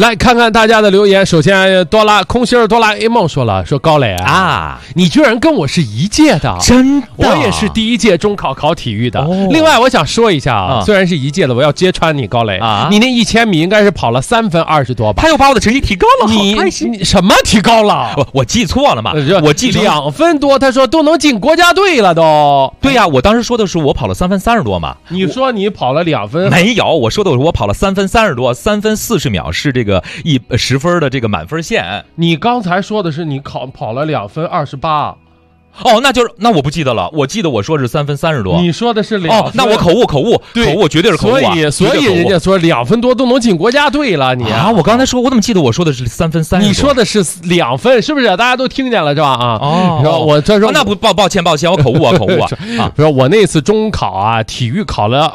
来看看大家的留言。首先，空心儿哆啦 A 梦说了，说高磊啊，你居然跟我是一届的， 真的， 我也是第一届中考考体育的。另外，我想说一下啊，虽然是一届的，我要揭穿你，高磊啊，你那1000米应该是跑了3分20多吧？ 他又把我的成绩提高了，好开心！ 你什么提高了？ 我记错了嘛？我记 2分多，他说都能进国家队了都。 对呀，我当时说的是我跑了3分30多嘛。 你说你跑了2分？ 没有，我说的我跑了3分30多，3分40秒是这个10分的这个满分线。 你刚才说的是你跑了2分28。 哦，那我不记得了，我记得我说是3分30多。 你说的是2分。 哦，那我口误，绝对是口误啊。 所以人家说2分多都能进国家队了，你啊！我刚才说，我怎么记得我说的是3分30多？ 你说的是2分，是不是？大家都听见了是吧？啊，哦，我这说那不抱歉，我口误啊。 说我那次中考啊，体育考了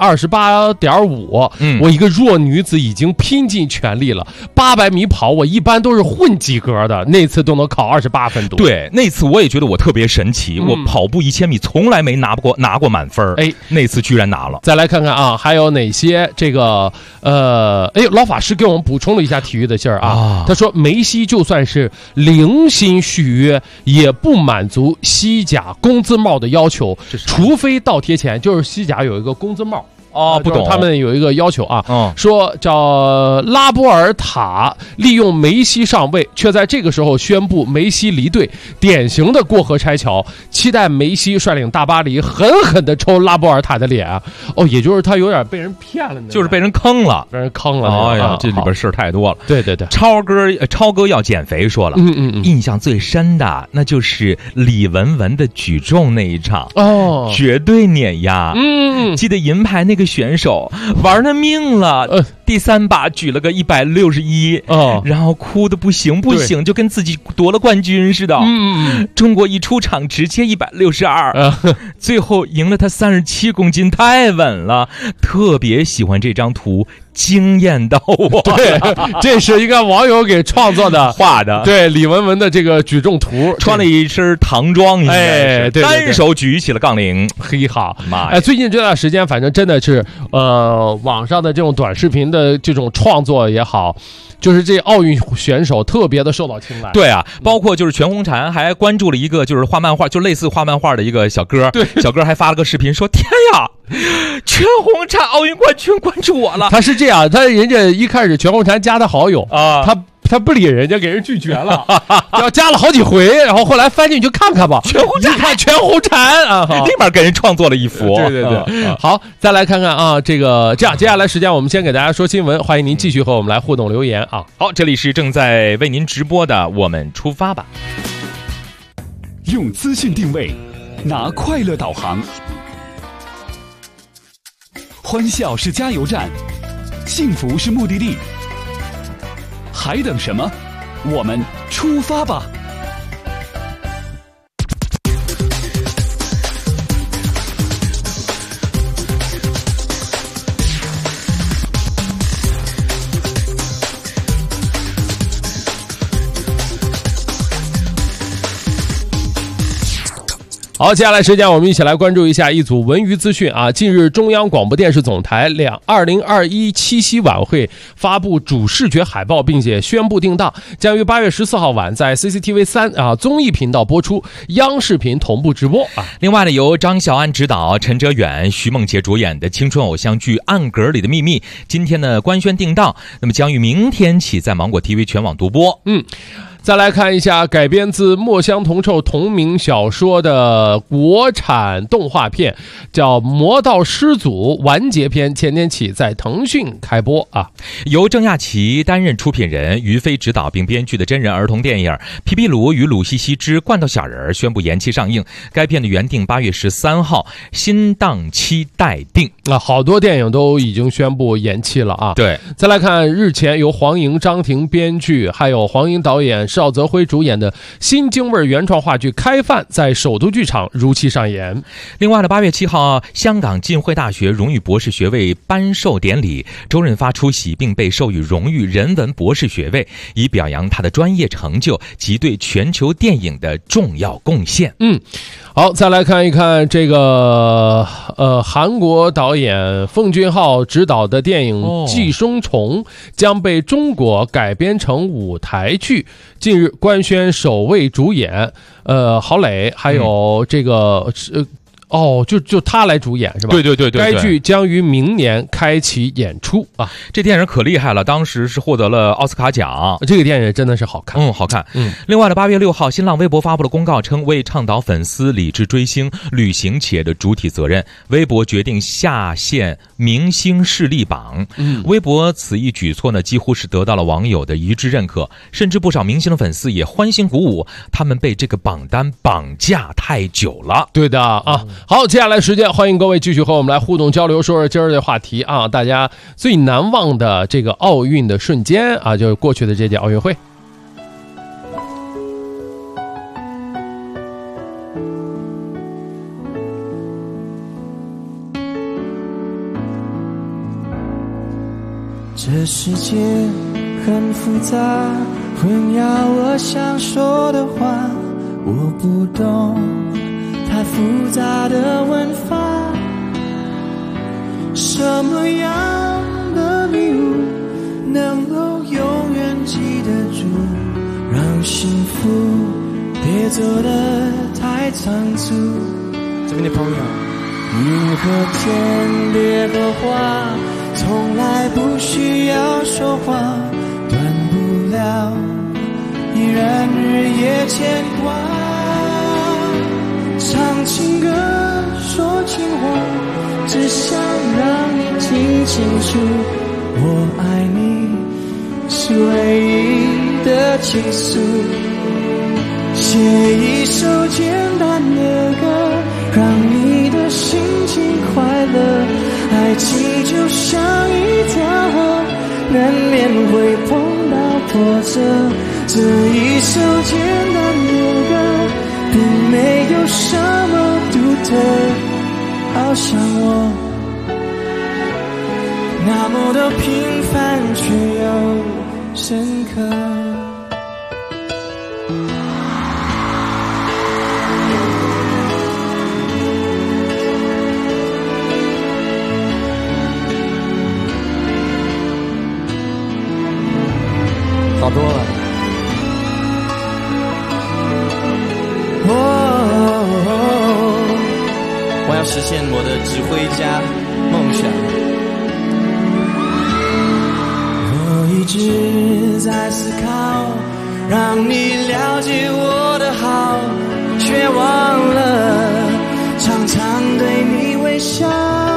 28.5，我一个弱女子已经拼尽全力了。800米跑我一般都是混及格的，那次都能考28分多。 对，那次我也觉得我特别神奇，我跑步1000米从来没拿过满分，那次居然拿了。 再来看看啊，还有哪些这个老法师给我们补充了一下体育的信儿啊，他说梅西就算是零薪续约，也不满足西甲工资帽的要求，除非倒贴钱，就是西甲有一个工资帽。 不懂， 他们有一个要求啊，说叫拉波尔塔利用梅西上位，却在这个时候宣布梅西离队，典型的过河拆桥，期待梅西率领大巴黎狠狠地抽拉波尔塔的脸啊！也就是他有点被人骗了呢， 就是被人坑了。 哎呀，这里边事儿太多了。 对， 超哥要减肥说了，印象最深的那就是李雯雯的举重那一场，绝对碾压。记得银牌那个选手玩了命了，第3把举了个161，然后哭的不行，就跟自己夺了冠军似的。中国一出场直接162，最后赢了他37公斤，太稳了。特别喜欢这张图，惊艳到我。 对，这是一个网友给创作的画的， 对李雯雯的这个举重图， 穿了一身唐装，应该是单手举起了杠铃。 嘿好， 妈呀！ 最近这段时间，反正真的是网上的这种短视频的这种创作也好，就是这奥运选手特别的受到青睐。 对啊，包括就是全红婵还关注了一个就是画漫画，就类似画漫画的一个小哥， 对， 小哥还发了个视频说：“天呀，全红婵奥运冠军关注我了。” 他是这样，人家一开始全红婵加的好友啊，他不理人家，给人拒绝了，要加了好几回，然后后来翻进去看看吧，全红婵啊， 立马给人创作了一幅。 对，好，再来看看啊，这样接下来时间我们先给大家说新闻，欢迎您继续和我们来互动留言啊。 好，这里是正在为您直播的，我们出发吧。 用资讯定位，拿快乐导航，欢笑是加油站，幸福是目的地。还等什么？我们出发吧！ 好，接下来时间我们一起来关注一下一组文娱资讯啊。近日，中央广播电视总台2021七夕晚会发布主视觉海报，并且宣布定档，将于8月14号晚在 CCTV3综艺频道播出，央视频同步直播啊。 另外呢，由张小安执导、陈哲远、徐梦洁主演的青春偶像剧《暗格里的秘密》，今天呢官宣定档，那么将于明天起在芒果 TV 全网独播。 再来看一下改编自墨香铜臭同名小说的国产动画片，叫《魔道师祖》完结篇，前天起在腾讯开播啊。 由郑亚琪担任出品人，于飞执导并编剧的真人儿童电影《皮皮鲁与鲁西西之罐头小人》宣布延期上映，该片的原定8月13号，新档期待定。 好多电影都已经宣布延期了啊。 对， 再来看日前由黄莹、张庭编剧，还有黄莹导演、邵泽辉主演的新京味原创话剧《开饭》在首都剧场如期上演。 另外呢，8月7号，香港浸会大学荣誉博士学位颁授典礼，周润发出席并被授予荣誉人文博士学位，以表扬他的专业成就及对全球电影的重要贡献。 好，再来看一看这个韩国导演奉俊昊执导的电影《寄生虫》将被中国改编成舞台剧，近日官宣首位主演郝蕾，还有这个就他来主演是吧？ 对。 该剧将于明年开启演出啊！ 这电影可厉害了，当时是获得了奥斯卡奖。 这个电影真的是好看， 好看。另外的8月6号，新浪微博发布了公告称，为倡导粉丝理智追星，履行企业的主体责任，微博决定下线明星势力榜。微博此一举措呢，几乎是得到了网友的一致认可，甚至不少明星的粉丝也欢欣鼓舞，他们被这个榜单绑架太久了。 对的啊。好，接下来时间欢迎各位继续和我们来互动交流，说说今儿的话题啊，大家最难忘的这个奥运的瞬间啊，就是过去的这届奥运会。 这世界很复杂，混淆我想说的话，我不懂太复杂的文法，什么样的礼物能够永远记得住，让幸福别走得太仓促。这边的朋友，云和天别和花，从来不需要说话，断不了依然日夜牵挂，唱情歌说情话，只想让你听清楚，我爱你是唯一的倾诉。写一首简单的歌，让你的心情快乐，爱情就像一条河，难免会碰到波折，这一首简单的歌并没有什么独特，好像我那么的平凡却又深刻。好多了。我要实现我的指挥家梦想。我一直在思考，让你了解我的好，却忘了常常对你微笑。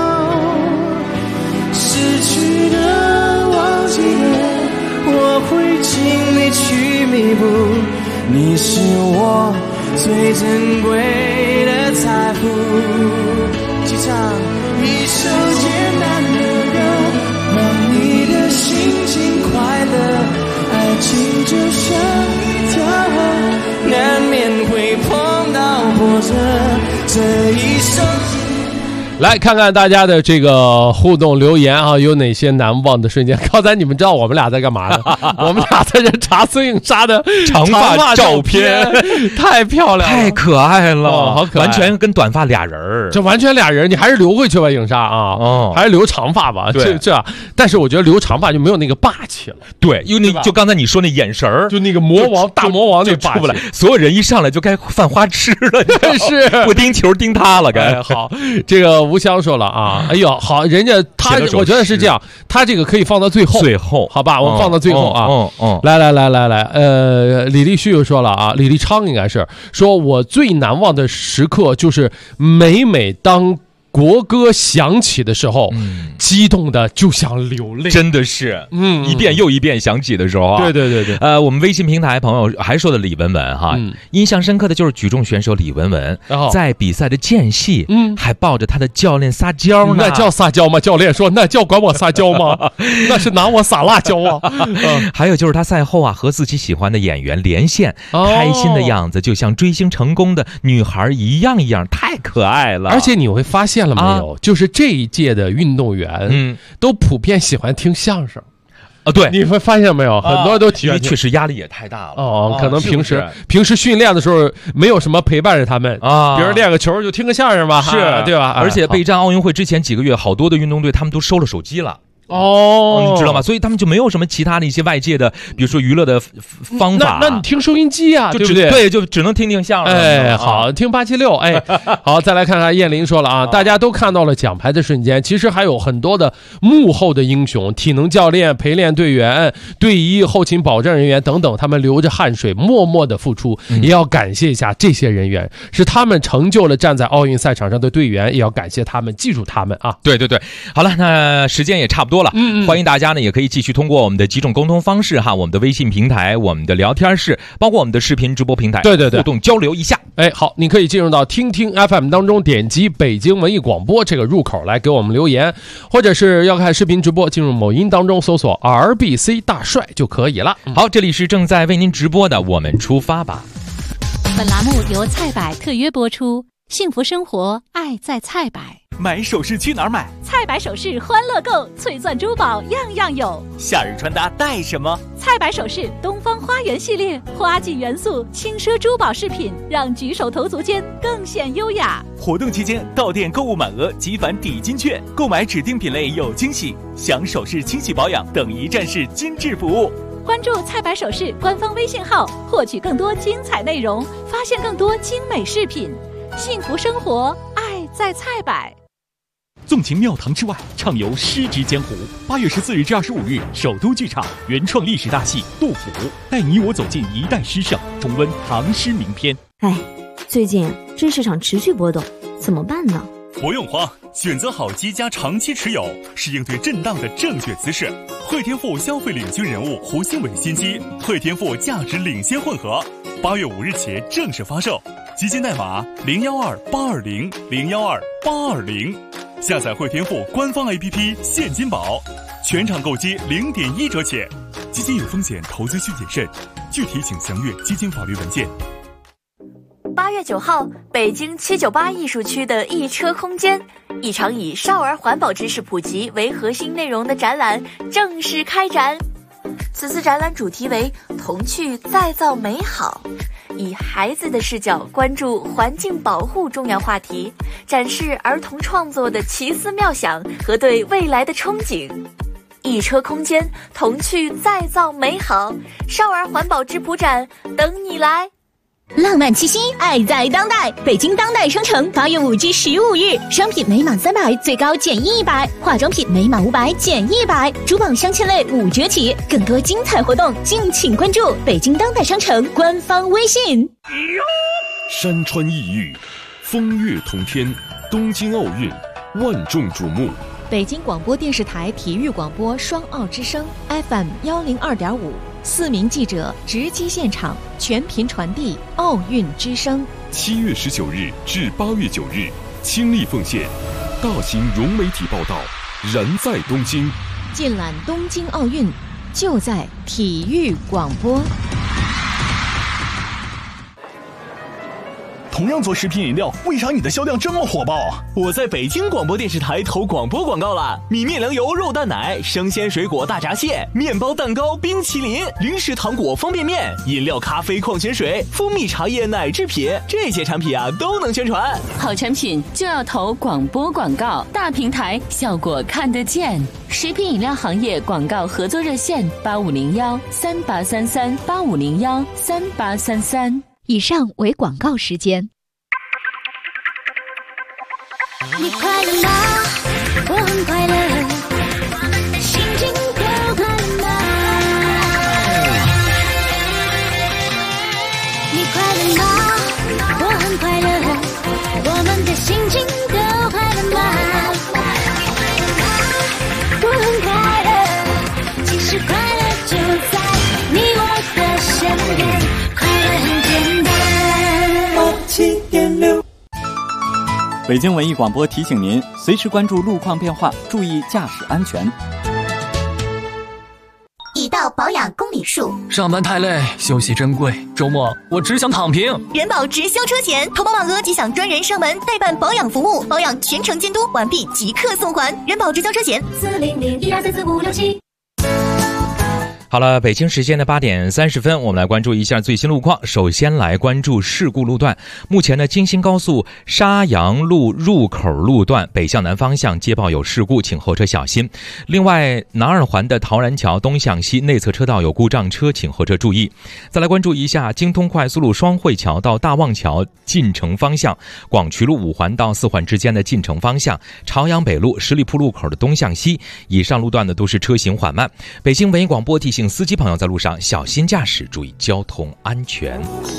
失去的，忘记的，我会尽力去弥补，你是我最珍贵的财富。去唱一首简单的歌，让你的心情快乐，爱情就像一条河，难免会碰到波折，这一首来看看大家的这个互动留言啊，有哪些难忘的瞬间？刚才你们知道我们俩在干嘛呢？我们俩在这查孙颖莎的长发照片， 太漂亮了， 太可爱了， 好可爱， 完全跟短发俩人儿， 这完全俩人，你还是留回去吧，颖莎啊，还是留长发吧。这，但是我觉得留长发就没有那个霸气了。 对，因为那就刚才你说那眼神儿， 就那个魔王大魔王那霸气， 出不来，所有人一上来就该犯花痴了， 是不盯球盯他了，该好这个。吴香说了啊，哎呦，好，人家他，我觉得是这样，他这个可以放到最后，好吧，我放到最后啊。来，李立旭又说了啊，李立昌应该是说，我最难忘的时刻就是每当国歌响起的时候，激动的就想流泪， 真的是，一遍又一遍响起的时候啊， 对， 我们微信平台朋友还说的李雯雯哈，印象深刻的就是举重选手李雯雯，在比赛的间隙，还抱着他的教练撒娇呢， 那叫撒娇吗？教练说那叫管我撒娇吗？那是拿我撒辣椒啊！ 还有就是他赛后啊和自己喜欢的演员连线，开心的样子就像追星成功的女孩一样，太可爱了。 而且你会发现了没有，就是这一届的运动员，都普遍喜欢听相声。 啊，对， 你会发现没有，很多都体验确实压力也太大了哦，可能平时训练的时候没有什么陪伴着他们啊，比如练个球就听个相声嘛， 是对吧？ 而且备战奥运会之前几个月，好多的运动队他们都收了手机了。 哦， 你知道吗？所以他们就没有什么其他的一些外界的，比如说娱乐的方法。 那你听收音机啊，对不对？ 对，就只能听听相声。 哎，好，听876。哎，好，再来看看燕玲说了啊，大家都看到了奖牌的瞬间，其实还有很多的幕后的英雄，体能教练、陪练队员、队医、后勤保证人员等等，他们流着汗水，默默的付出，也要感谢一下这些人员，是他们成就了站在奥运赛场上的队员，也要感谢他们，记住他们啊。 对对对，好了，那时间也差不多了，欢迎大家呢也可以继续通过我们的几种沟通方式哈，我们的微信平台、我们的聊天室，包括我们的视频直播平台， 对对对， 互动交流一下。 哎，好，你可以进入到听听 FM 当中，点击北京文艺广播这个入口来给我们留言，或者是要看视频直播，进入某音当中搜索 RBC 大帅就可以了。 好，这里是正在为您直播的我们出发吧。 本栏目由菜百特约播出，幸福生活，爱在菜百。 买首饰去哪儿买？ 菜百首饰欢乐购，翠钻珠宝样样有。 夏日穿搭带什么？ 菜百首饰东方花园系列，花季元素轻奢珠宝饰品，让举手投足间更显优雅。 活动期间到店购物满额即返抵金券，购买指定品类有惊喜，享首饰清洗保养等一站式精致服务。 关注菜百首饰官方微信号，获取更多精彩内容，发现更多精美饰品。幸福生活，爱在菜百。 纵情庙堂之外，畅游诗之江湖。8月14日至25日，首都剧场原创历史大戏《杜甫》，带你我走进一代诗圣，重温唐诗名篇。 哎，最近这市场持续波动，怎么办呢？ 不用慌，选择好机加长期持有是应对震荡的正确姿势。汇添富消费领军人物胡新伟新机汇添富价值领先混合，8月5日起正式发售，基金代码012820012820。下载汇添富官方 APP 现金宝，全场购机0.1折起。基金有风险，投资需谨慎，具体请详阅基金法律文件。 8月9号，北京798艺术区的一车空间，一场以少儿环保知识普及为核心内容的展览正式开展。此次展览主题为童趣再造美好，以孩子的视角关注环境保护重要话题，展示儿童创作的奇思妙想和对未来的憧憬。一车空间，童趣再造美好，少儿环保质朴展等你来。 浪漫气息，爱在当代。北京当代商城8月5至15日，商品每满300最高减100，化妆品每满500减100，珠宝镶嵌类5折起。更多精彩活动，敬请关注北京当代商城官方微信。 山川异域，风月同天，东京奥运万众瞩目。 北京广播电视台体育广播双奥之声 FM 102.5，4名记者直击现场，全频传递奥运之声。 7月19日至8月9日，倾力奉献，大型融媒体报道，燃在东京， 尽览东京奥运，就在体育广播。 同样做食品饮料，为啥你的销量这么火爆？ 我在北京广播电视台投广播广告了，米面粮油肉蛋奶、生鲜水果大闸蟹、面包蛋糕、冰淇淋、零食糖果、方便面、饮料、咖啡、矿泉水、蜂蜜茶叶、奶制品，这些产品啊都能宣传。 好产品就要投广播广告，大平台效果看得见。食品饮料行业广告合作热线8501-3833-8501-3833。 以上为广告时间。 你快乐吗？我很快乐，心情都快乐吗？你快乐吗？我很快乐，我们的心情都快乐吗？我很快乐，其实快乐就在你我的身边，快乐很简单。7.6 北京文艺广播提醒您，随时关注路况变化，注意驾驶安全。 已到保养公里数， 上班太累，休息珍贵，周末我只想躺平。 人保直销车险，投保满额即享专人上门代办保养服务，保养全程监督，完毕即刻送还。人保直销车险40012344567。 好了，北京时间的8点30分，我们来关注一下最新路况。首先来关注事故路段。目前呢，京新高速沙洋路入口路段北向南方向接报有事故，请后车小心。另外，南二环的陶然桥东向西内侧车道有故障车，请后车注意。再来关注一下京通快速路双汇桥到大望桥进城方向，广渠路5环到4环之间的进城方向，朝阳北路十里铺路口的东向西，以上路段呢都是车行缓慢。北京文艺广播提醒司机朋友在路上小心驾驶，注意交通安全。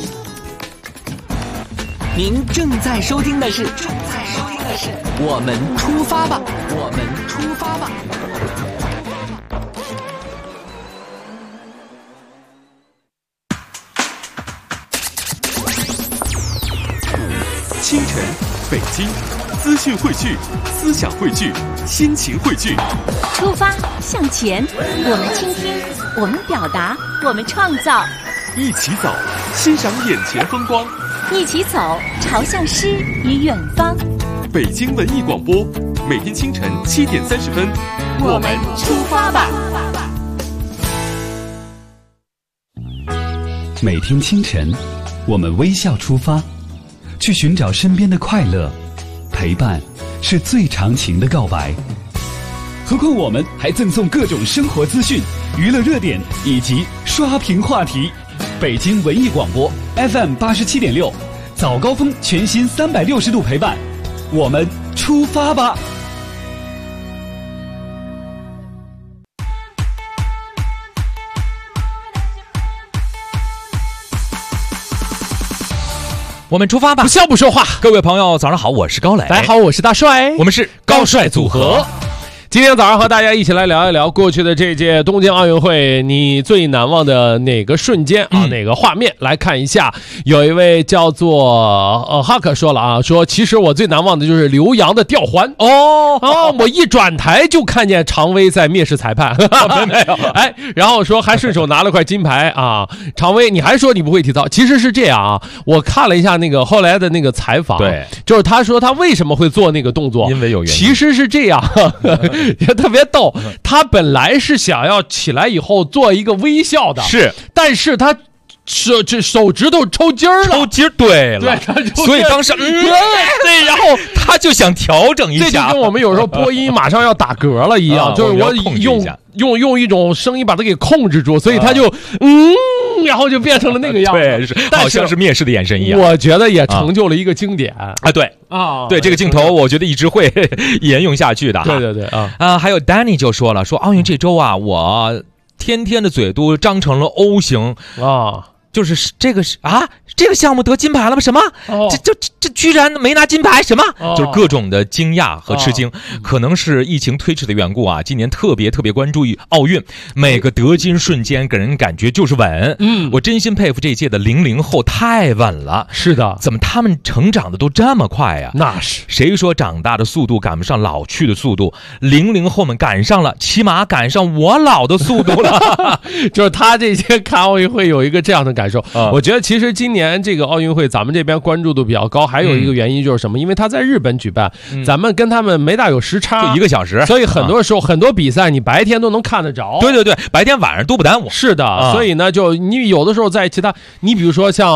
您正在收听的是我们出发吧，我们出发吧。 清晨，北京，资讯汇聚，思想汇聚，心情汇聚。 出发向前，我们倾听，我们表达，我们创造。 一起走，欣赏眼前风光。 一起走，朝向诗与远方。 北京文艺广播，每天清晨7点30分， 我们出发吧。 每天清晨，我们微笑出发，去寻找身边的快乐。陪伴是最长情的告白。何况我们还赠送各种生活资讯、娱乐热点以及刷屏话题。北京文艺广播 FM 87.6，早高峰全新360度陪伴，我们出发吧。 我们出发吧， 不笑不说话。 各位朋友早上好，我是高磊。 大家好，我是大帅， 我们是高帅组合。今天早上和大家一起来聊一聊过去的这届东京奥运会，你最难忘的哪个瞬间啊？哪个画面？来看一下，有一位叫做哈克说了啊，说其实我最难忘的就是刘洋的吊环我一转台就看见常威在蔑视裁判，没有哎，然后说还顺手拿了块金牌啊。常威，你还说你不会体操？其实是这样啊，我看了一下那个后来的那个采访， 对， 就是他说他为什么会做那个动作， 因为有原因。 其实是这样。也特别逗，他本来是想要起来以后做一个微笑的， 是， 但是他手指头抽筋儿了， 抽筋儿，对了， 对， 所以当时对，然后他就想调整一下， 这就跟我们有时候播音马上要打嗝了一样，就是我用一种声音把它给控制住，所以他就然后就变成了那个样子， 对，是好像是蔑视的眼神一样。 我觉得也成就了一个经典啊，对啊，对这个镜头，我觉得一直会沿用下去的。 对啊， 还有 Danny 就说了，说奥运这周啊，我天天的嘴都张成了 O 型啊。就是这个这个项目得金牌了吗？什么？这居然没拿金牌？什么？就是各种的惊讶和吃惊，可能是疫情推迟的缘故啊。今年特别关注奥运，每个得金瞬间给人感觉就是稳。我真心佩服这一届的00后，太稳了。 是的， 怎么他们成长的都这么快呀？ 那是谁说长大的速度赶不上老去的速度？00后们赶上了，起码赶上我老的速度了。 就是他这些看奥运会有一个这样的感受。我觉得其实今年这个奥运会咱们这边关注度比较高，还有一个原因就是什么？因为他在日本举办，咱们跟他们没大有时差， 就1个小时， 所以很多时候很多比赛你白天都能看得着。 对，白天晚上都不耽误。 是的，所以呢，就你有的时候在其他，你比如说像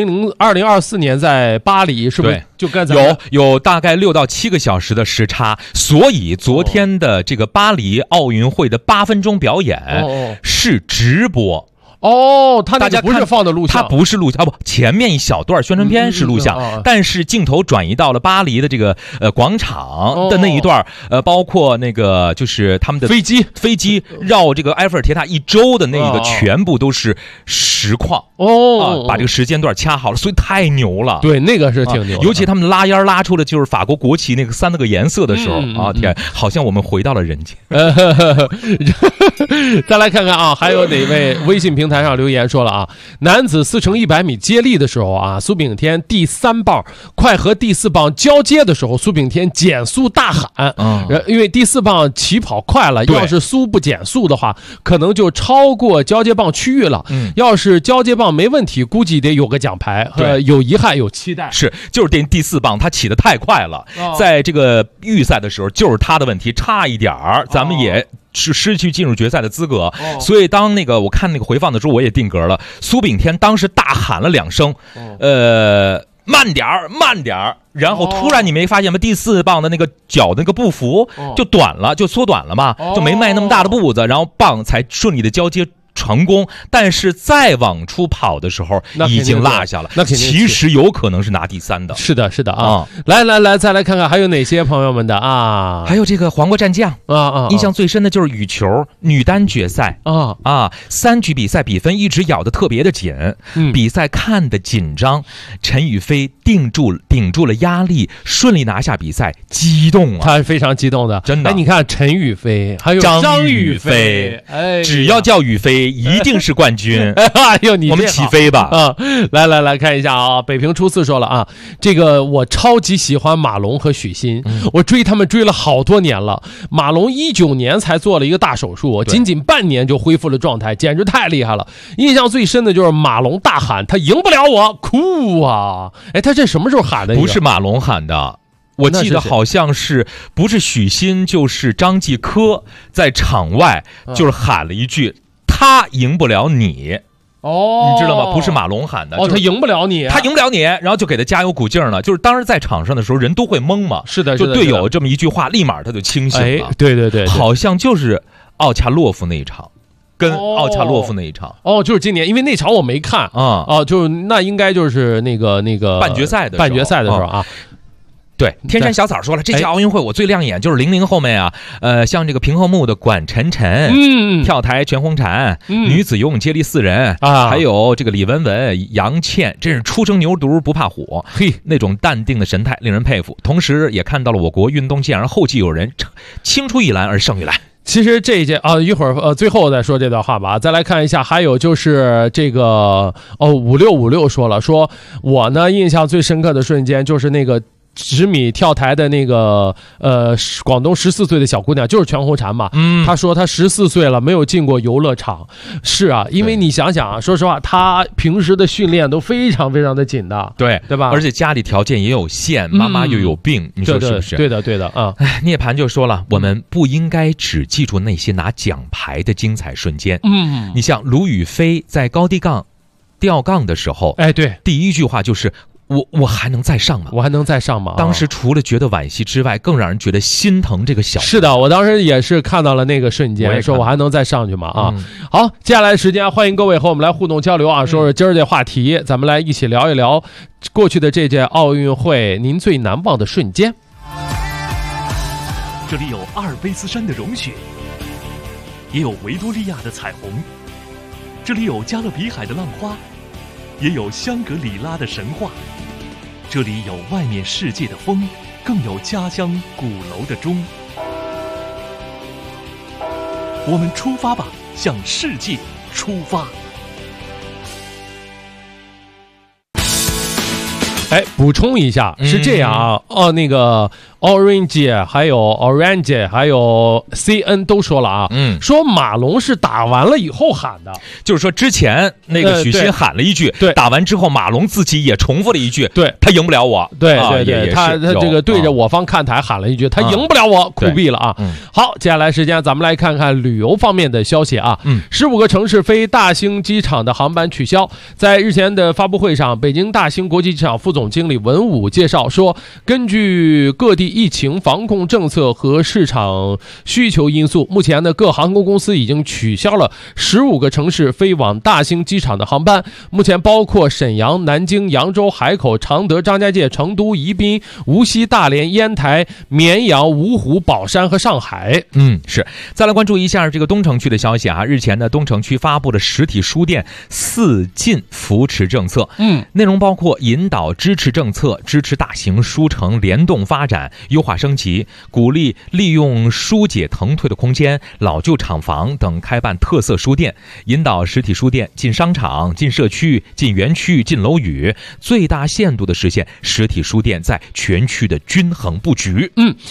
2024年在巴黎，是不是就跟有大概6到7个小时的时差？所以昨天的这个巴黎奥运会的8分钟表演是直播。 他那个不是放的录像， 它不是录像前面一小段宣传片是录像，但是镜头转移到了巴黎的这个广场的那一段，包括那个就是他们的飞机绕这个埃菲尔铁塔1周的那个全部都是实况把这个时间段掐好了，所以太牛了。 对，那个是挺牛的， 尤其他们拉烟拉出了就是法国国旗那个3个颜色的时候天，好像我们回到了人间。 再来看看啊，还有哪位微信平台上留言说了啊，男子4乘100米接力的时候啊，苏炳添第3棒快和第4棒交接的时候，苏炳添减速大喊，因为第4棒起跑快了，要是苏不减速的话，可能就超过交接棒区域了。要是是交接棒没问题，估计得有个奖牌，有遗憾有期待。 是，就是第4棒他起得太快了，在这个预赛的时候就是他的问题，差一点儿，咱们也是失去进入决赛的资格。所以当我看那个回放的时候，我也定格了。苏炳添当时大喊了2声，慢点儿，慢点儿。然后突然你没发现吗？第4棒的那个脚那个步幅就短了，就缩短了嘛，就没迈那么大的步子，然后棒才顺利的交接成功。但是再往出跑的时候已经落下了，其实有可能是拿第3的。 是的啊。来，再来看看还有哪些朋友们的啊？ 还有这个黄瓜战将印象最深的就是羽球女单决赛3局比赛比分一直咬得特别的紧，比赛看得紧张，陈雨菲顶住了压力，顺利拿下比赛，激动啊！ 他是非常激动的， 真的。 你看陈雨菲还有张雨霏， 只要叫雨菲一定是冠军。 哎呦，你我们起飞吧！ 来看一下啊，北平初4说了啊，这个我超级喜欢马龙和许昕，我追他们追了好多年了。马龙19年才做了一个大手术，仅仅半年就恢复了状态，简直太厉害了。印象最深的就是马龙大喊他赢不了我，哭啊！他这什么时候喊的？ 不是马龙喊的，我记得好像是不是许昕就是张继科在场外就是喊了一句他赢不了你，你知道吗？不是马龙喊的， 他赢不了你， 他赢不了你，然后就给他加油鼓劲呢。就是当时在场上的时候，人都会懵嘛。 是的， 就队友这么一句话，立马他就清醒了。 对， 好像就是奥恰洛夫那一场，跟奥恰洛夫那一场。 就是今年，因为那场我没看就那应该就是那个半决赛的时候啊。 对，天山小草说了，这届奥运会我最亮眼就是00后面像这个平衡木的管晨晨，跳台全红婵，女子游泳接力4人还有这个李雯雯、杨倩，真是初生牛犊不怕虎，那种淡定的神态令人佩服。同时也看到了我国运动健儿后继有人，青出一蓝而胜于蓝。 其实这一届一会儿最后再说这段话吧。再来看一下，还有就是这个5656说了，说我呢印象最深刻的瞬间就是那个10米跳台的那个广东14岁的小姑娘，就是全红婵嘛。她说她14岁了，没有进过游乐场。是啊，因为你想想啊，说实话，她平时的训练都非常非常的紧的， 对吧？ 而且家里条件也有限，妈妈又有病，你说是不是？ 对的啊。 涅槃就说了，我们不应该只记住那些拿奖牌的精彩瞬间。你像卢雨霏在高低杠吊杠的时候， 对， 第一句话就是我还能再上吗？ 我还能再上吗？ 当时除了觉得惋惜之外，更让人觉得心疼这个小。 是的，我当时也是看到了那个瞬间，说我还能再上去吗？好，接下来的时间欢迎各位和我们来互动交流啊，说说今儿这话题，咱们来一起聊一聊过去的这届奥运会您最难忘的瞬间。 这里有阿尔卑斯山的融雪，也有维多利亚的彩虹，这里有加勒比海的浪花，也有香格里拉的神话，这里有外面世界的风，更有家乡鼓楼的钟。我们出发吧，向世界出发。 补充一下，是这样啊，那个 Orange 还有 Orange 还有 CN 都说了啊，说马龙是打完了以后喊的， 就是说之前那个许昕喊了一句，打完之后马龙自己也重复了一句，他赢不了我， 对，他这个对着我方看台喊了一句，他赢不了我，酷毙了啊！好，接下来时间咱们来看看旅游方面的消息啊，15个城市飞大兴机场的航班取消。在日前的发布会上，北京大兴国际机场副总经理文武介绍说，根据各地疫情防控政策和市场需求因素，目前呢各航空公司已经取消了15个城市飞往大兴机场的航班，目前包括沈阳、南京、扬州、海口、常德、张家界、成都、宜宾、无锡、大连、烟台、绵阳、芜湖、宝山和上海。 是。再来关注一下这个东城区的消息啊，日前呢东城区发布了实体书店4进扶持政策，内容包括引导支持政策，支持大型书城联动发展，优化升级，鼓励利用疏解腾退的空间、老旧厂房等开办特色书店，引导实体书店进商场、进社区、进园区、进楼宇，最大限度地实现实体书店在全区的均衡布局。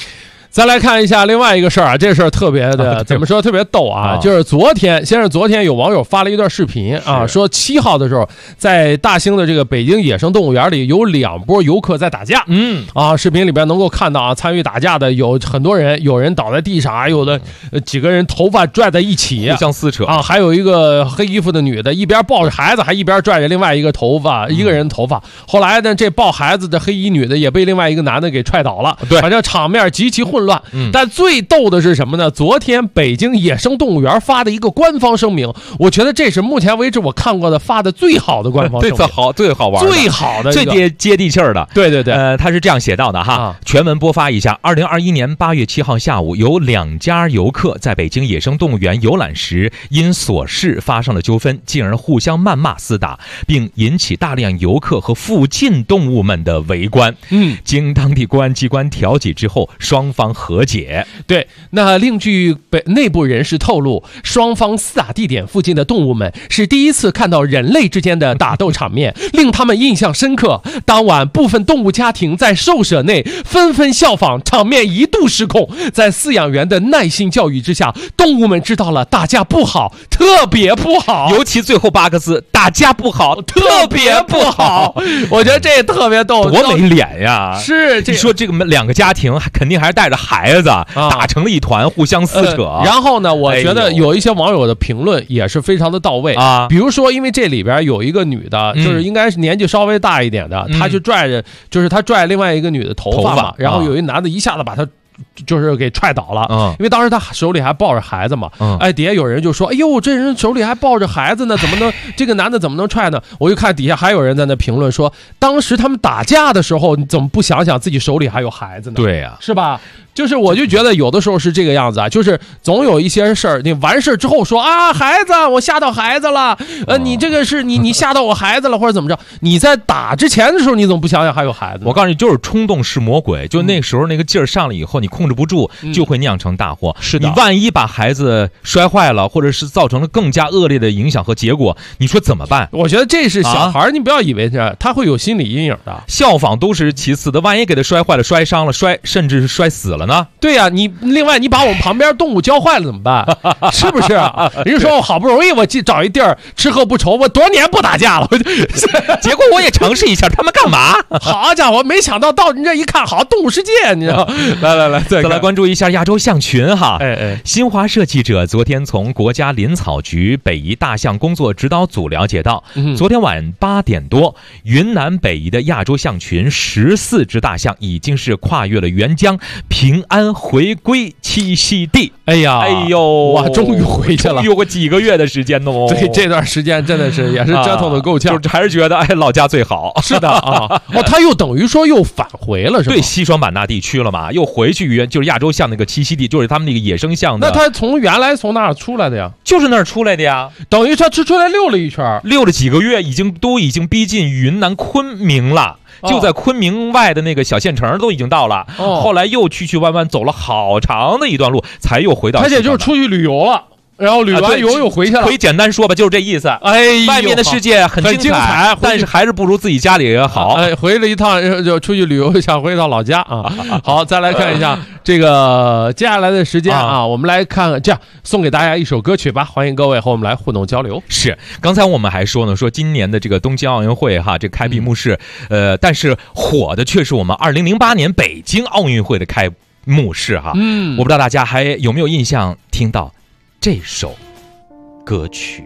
再来看一下另外一个事儿啊，这事儿特别的怎么说特别逗啊，就是昨天有网友发了一段视频啊，说7号的时候在大兴的这个北京野生动物园里有2波游客在打架，视频里边能够看到啊，参与打架的有很多人，有人倒在地上，有的几个人头发拽在一起， 互相撕扯啊，还有一个黑衣服的女的一边抱着孩子，还一边拽着另外一个人头发。后来呢，这抱孩子的黑衣女的也被另外一个男的给踹倒了， 对， 反正场面极其混乱。但最逗的是什么呢？昨天北京野生动物园发的一个官方声明，我觉得这是目前为止我看过的发的最好的官方声明， 最好玩的， 最好的， 最接地气儿的。 对， 他是这样写到的哈，全文播发一下。2021年8月7号下午，有2家游客在北京野生动物园游览时因琐事发生了纠纷，进而互相谩骂厮打，并引起大量游客和附近动物们的围观。经当地公安机关调解之后，双方和解。 对，那另据内部人士透露，双方厮打地点附近的动物们是第一次看到人类之间的打斗场面，令他们印象深刻。当晚部分动物家庭在兽舍内纷纷效仿，场面一度失控。在饲养员的耐心教育之下，动物们知道了打架不好，特别不好， 尤其最后8个字，打架不好，特别不好。 我觉得这特别逗， 多没脸呀！ 是， 你说这个2个家庭肯定还是带着孩子，打成了一团，互相撕扯。 然后呢，我觉得有一些网友的评论也是非常的到位啊。比如说，因为这里边有一个女的，就是应该是年纪稍微大一点的，她就拽着，就是她拽另外一个女的头发嘛，然后有一男的一下子把她就是给踹倒了，因为当时他手里还抱着孩子嘛，底下有人就说，哎呦，这人手里还抱着孩子呢，怎么能这个男的怎么能踹呢？我就看底下还有人在那评论说，当时他们打架的时候，你怎么不想想自己手里还有孩子呢？ 对呀， 是吧？就是我就觉得有的时候是这个样子啊，就是总有一些事儿，你完事之后说啊，孩子，我吓到孩子了，你这个是你吓到我孩子了，或者怎么着？你在打之前的时候，你怎么不想想还有孩子？ 我告诉你，就是冲动是魔鬼，就那时候那个劲儿上了以后，你控制不住，就会酿成大祸。 是的， 你万一把孩子摔坏了，或者是造成了更加恶劣的影响和结果，你说怎么办？ 我觉得这是小孩，你不要以为他会有心理阴影的， 效仿都是其次的，万一给他摔坏了、摔伤了、甚至是摔死了呢？ 对呀，另外你把我们旁边动物教坏了怎么办？是不是？人家说我好不容易我找一地儿吃喝不愁，我多年不打架了， 结果我也尝试一下，他们干嘛？ 好家伙，没想到你这一看，好动物世界，你知道？来， 再来关注一下亚洲象群哈。新华社记者昨天从国家林草局北宜大象工作指导组了解到，昨天晚8点多，云南北宜的亚洲象群14只大象已经是跨越了沅江，平安回归栖息地。 哎呦，哇，终于回去了， 有个几个月的时间哦。 对，这段时间真的是也是折腾的够呛， 还是觉得老家最好。 是的啊，他又等于说又返回了，是吧？ 对，西双版纳地区了嘛，又回去就是亚洲象那个栖息地，就是他们那个野生象的。 那他原来从哪儿出来的呀？ 就是那儿出来的呀， 等于他出来溜了一圈， 溜了几个月，都已经逼近云南昆明了。就在昆明外的那个小县城都已经到了，后来又曲弯弯走了好长的一段路，才又回到。 他也就是出去旅游了，然后旅完游又回去了。 可以简单说吧，就是这意思。外面的世界很精彩，但是还是不如自己家里好。 回了一趟就出去旅游，想回到老家啊。好，再来看一下这个接下来的时间啊，我们来看，这样送给大家一首歌曲吧，欢迎各位和我们来互动交流。 是，刚才我们还说呢，说今年的这个东京奥运会哈，这开闭幕式，但是火的却是我们2008年北京奥运会的开幕式哈。我不知道大家还有没有印象听到这首歌曲。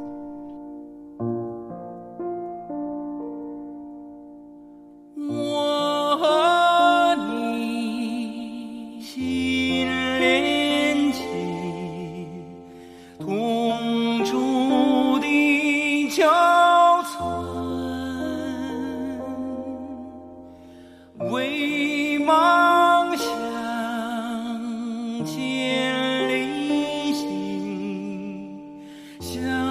我和你心连结，同筑的桥村，为梦想建立心。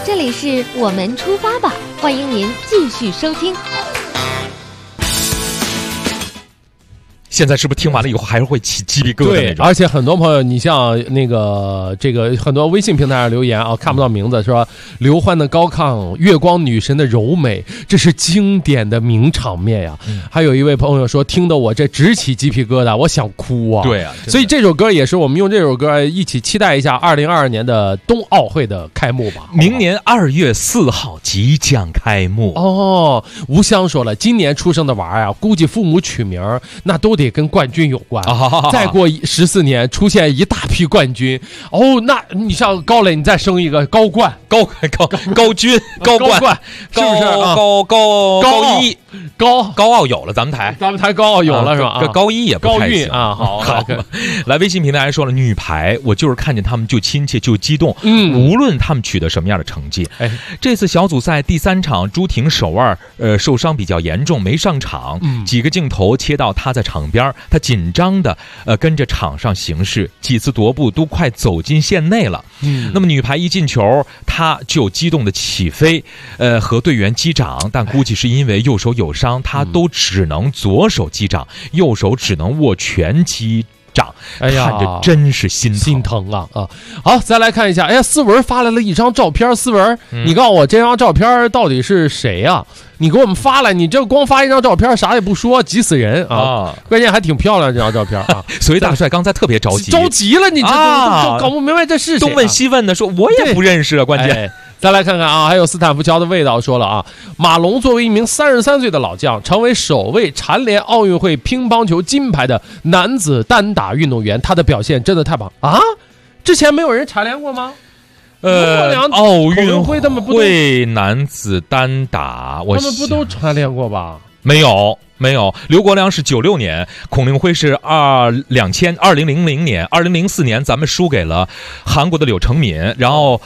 这里是我们出发吧，欢迎您继续收听。 现在是不是听完了以后还是会起鸡皮疙瘩那种？ 对，而且很多朋友，你像那个很多微信平台上留言啊，看不到名字，说刘欢的高亢，月光女神的柔美，这是经典的名场面呀。还有一位朋友说，听得我这直起鸡皮疙瘩，我想哭啊。 对啊， 所以这首歌也是我们用这首歌一起期待一下2022年的冬奥会的开幕吧。 明年2月4号即将开幕哦。吴香说了，今年出生的娃啊，估计父母取名那都得跟冠军有关，再过14年出现一大批冠军哦，那你像高磊，你再生一个高冠、 高军、高冠， 是不是？ 高一、高奥有了，咱们台高奥有了是吧？ 高一也不太行啊。好， 来微信平台还说了，女排我就是看见他们就亲切就激动，无论他们取得什么样的成绩。这次小组赛第3场，朱婷手腕受伤比较严重，没上场。几个镜头切到她在场边，她紧张的跟着场上行事，几次踱步都快走进线内了。那么女排一进球，她就激动的起飞，和队员击掌，但估计是因为右手有伤，她都只能左手击掌，右手只能握拳击掌。看着真是心疼啊！好，再来看一下，思文发来了一张照片，思文，你告诉我这张照片到底是谁呀？你给我们发来，你这光发一张照片啥也不说，急死人啊！关键还挺漂亮这张照片啊！ 所以大帅刚才特别着急了，你这搞不明白这是谁， 东问西问的说，我也不认识啊，关键。 再来看看啊，还有斯坦福桥的味道说了啊，马龙作为一名33岁的老将，成为首位蝉联奥运会乒乓球金牌的男子单打运动员，他的表现真的太棒啊！之前没有人蝉联过吗？ 奥运会男子单打， 他们不都蝉联过吧？ 没有，刘国梁是96年，孔令辉是2000年，2004年咱们输给了韩国的柳成敏，然后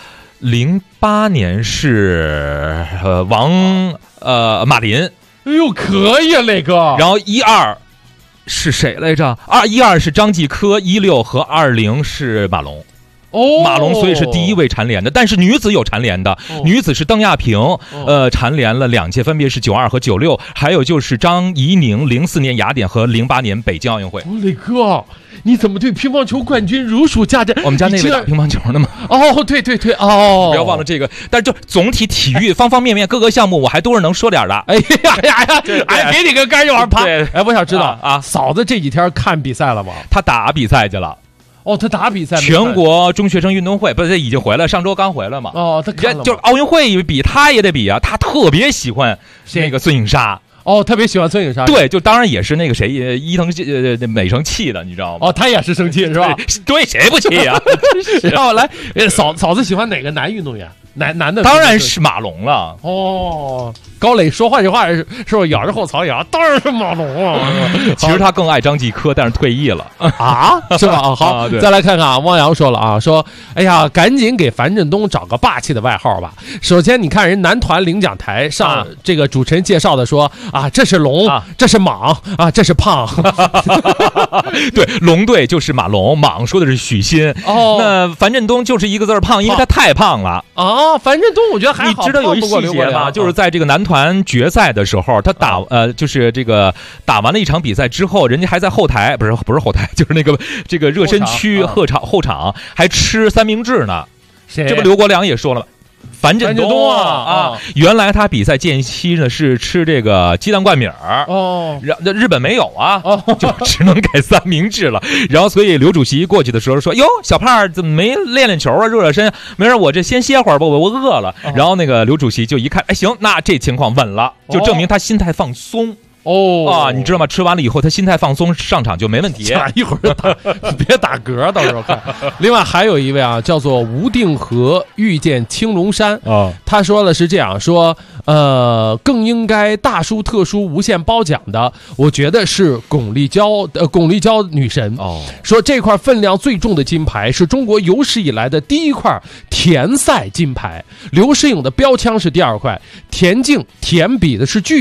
08年是马林。 哎呦，可以磊哥。 然后12是谁来着？12是张继科，16和20是马龙。马龙所以是第一位蝉联的，但是女子有蝉联的，女子是邓亚萍，蝉联了2届，分别是92和96，还有就是张怡宁04年雅典和08年北京奥运会。 磊哥，你怎么对乒乓球冠军如数家珍？ 我们家那位打乒乓球的嘛。 对哦， 不要忘了这个。但是就总体体育方方面面各个项目，我还都是能说点的。 哎呀，给你个杆一会儿趴。我想知道啊，嫂子这几天看比赛了吗？ 她打比赛去了。 他打比赛， 全国中学生运动会不是已经回来，上周刚回来嘛。 他看了吗？ 就是奥运会比他也得比啊，他特别喜欢那个孙颖莎。 特别喜欢孙颖莎。 对，就当然也是那个谁伊藤美生气的，你知道吗？ 他也是生气是吧？ 对，谁不气呀？ 然后来，嫂子喜欢哪个男运动员？男的当然是马龙了。 高磊说话这话是不是咬着后槽牙？当然是马龙啊。 其实他更爱张继科，但是退役了是吧？好，再来看看啊，汪洋说了啊，说哎呀，赶紧给樊振东找个霸气的外号吧。首先，你看人男团领奖台上这个主持人介绍的说啊，这是龙，这是蟒啊，这是胖。 对，龙队就是马龙，蟒说的是许昕。那樊振东就是一个字胖，因为他太胖了樊振东我觉得还好。 你知道有一细节吗？就是在这个男团决赛的时候，他就是这个打完了一场比赛之后，人家还在后台，不是后台，就是那个这个热身区后场还吃三明治呢。 谁？ 这不刘国梁也说了吗？樊振东原来他比赛间隙呢是吃这个鸡蛋灌米儿日本没有啊就只能改三明治了。然后所以刘主席过去的时候说：“哟，小胖怎么没练球啊？热身，没事，我这先歇会儿吧，我饿了。”然后那个刘主席就一看，哎，行，那这情况稳了，就证明他心态放松。你知道吗？吃完了以后，他心态放松，上场就没问题。 一会儿别打嗝，到时候看。另外还有一位啊，叫做吴定和遇见青龙山他说的是这样说，更应该大书特书无限褒奖的，我觉得是巩立姣女神说这块分量最重的金牌是中国有史以来的第一块田赛金牌，刘诗颖的标枪是第2块，田径田比的是距离，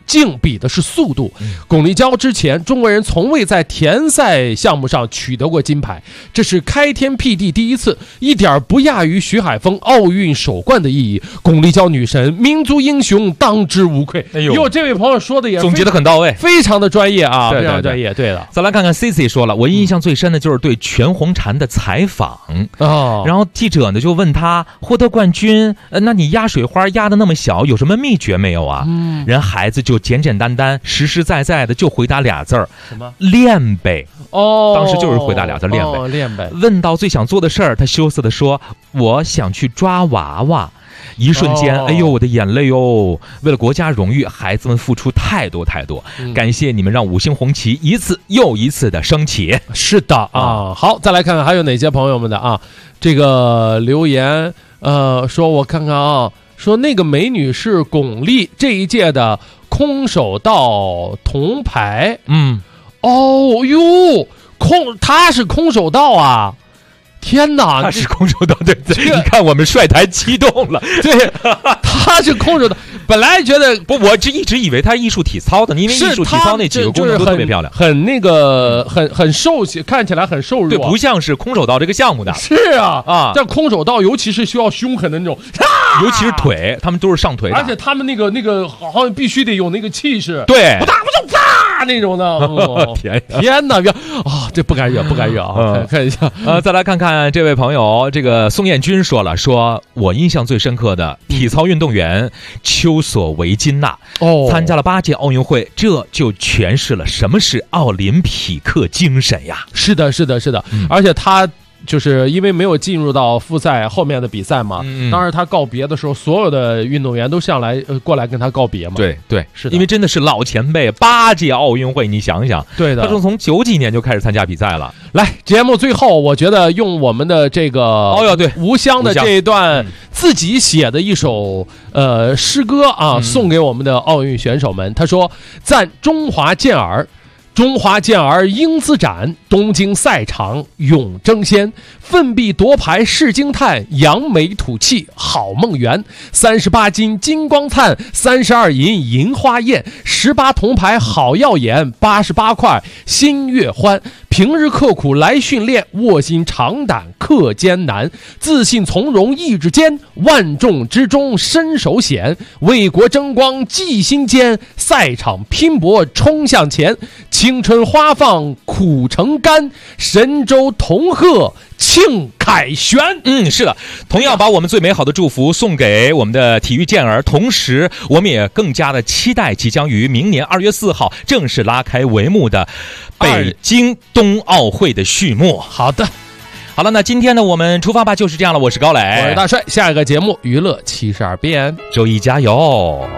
竞比的是速度。巩立姣之前中国人从未在田赛项目上取得过金牌，这是开天辟地第一次，一点不亚于徐海峰奥运首冠的意义。巩立姣女神，民族英雄，当之无愧。哎呦，这位朋友说的也总结的很到位， 非常的专业啊， 对对对， 非常专业。对的， 再来看看 CC 说了，我印象最深的就是对全红婵的采访哦， 然后记者呢就问他获得冠军，那你压水花压的那么小，有什么秘诀没有啊？人孩子就简简单单、实实在在的就回答俩字儿， 什么？ 练呗。 哦， 当时就是回答俩字练呗， 练呗。 问到最想做的事儿，他羞涩的说：“我想去抓娃娃。”一瞬间，哎呦，我的眼泪哦！为了国家荣誉，孩子们付出太多太多，感谢你们让五星红旗一次又一次的升起。 是的啊，好，再来看看还有哪些朋友们的啊，这个留言，说我看看啊，说那个美女是巩俐这一届的空手道铜牌，哦哟，她是空手道啊。天哪， 他是空手道，对对，你看我们帅台激动了， 对，他是空手道。本来觉得不，我一直以为他艺术体操的，因为艺术体操那几个功能都特别漂亮， 很那个很瘦，看起来很瘦弱， 对，不像是空手道这个项目的。 是啊，但空手道尤其是需要凶狠的那种， 尤其是腿，他们都是上腿的， 而且他们那个好像必须得有那个气势， 对， 不打不就啪那种的。天哪，啊，这不敢惹，不敢惹啊！看一下， 再来看看这位朋友，这个宋彦军说了，说我印象最深刻的体操运动员丘索维金娜，参加了8届奥运会，这就诠释了什么是奥林匹克精神呀！ 是的，是的，是的，而且他。就是因为没有进入到复赛后面的比赛嘛，当时他告别的时候，所有的运动员都上来过来跟他告别嘛。 对对， 是的， 因为真的是老前辈，8届奥运会，你想想， 对的， 他是从90几年就开始参加比赛了。 来，节目最后，我觉得用我们的这个对吴湘的这一段自己写的一首诗歌啊，送给我们的奥运选手们。他说：“赞中华健儿。”中华健儿英姿展，东京赛场永争先，奋臂夺牌是惊叹，扬眉吐气好梦圆。38金金光灿，32银银花艳，18铜牌好耀眼，88块心越欢。平日刻苦来训练，卧薪尝胆克艰难，自信从容意志坚，万众之中身手显，为国争光记心间，赛场拼搏冲向前。青春花放苦成甘，神州同贺庆凯旋。 是的，同样把我们最美好的祝福送给我们的体育健儿，同时我们也更加的期待即将于明年2月4号正式拉开帷幕的北京冬奥会的序幕。 好的， 好了，那今天呢我们出发吧就是这样了，我是高磊， 我是大帅，下一个节目娱乐72变， 周一加油。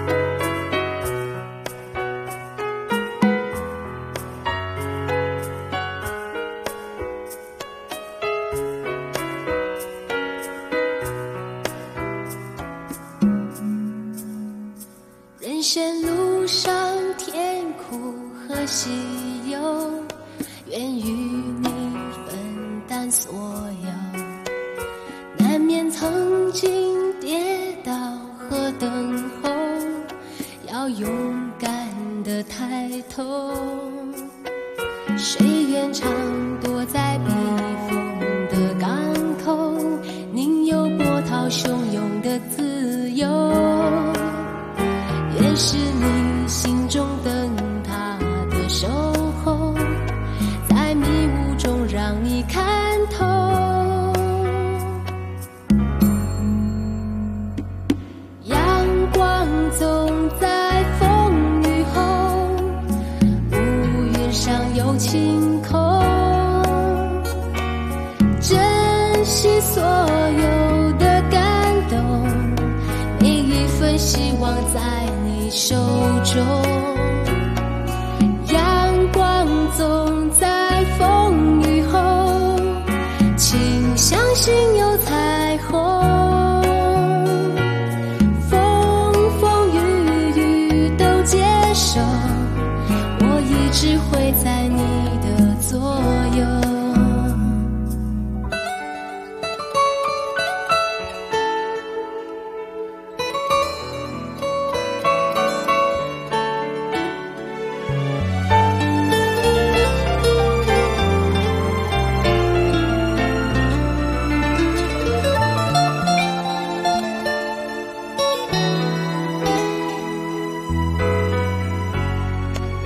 人生路上甜苦和喜忧，愿与你分担所有。难免曾经跌倒和等候，要勇敢地抬头。谁愿常躲在避风的港口，宁有波涛汹涌的自由。也是你心中灯塔的守候，在迷雾中让你看透。阳光总在风雨后，乌云上有晴空。珍惜所有的感动，每一份希望在手中，阳光总在风雨后，请相信有彩虹。风风雨雨都接受，我一直会在你的左右。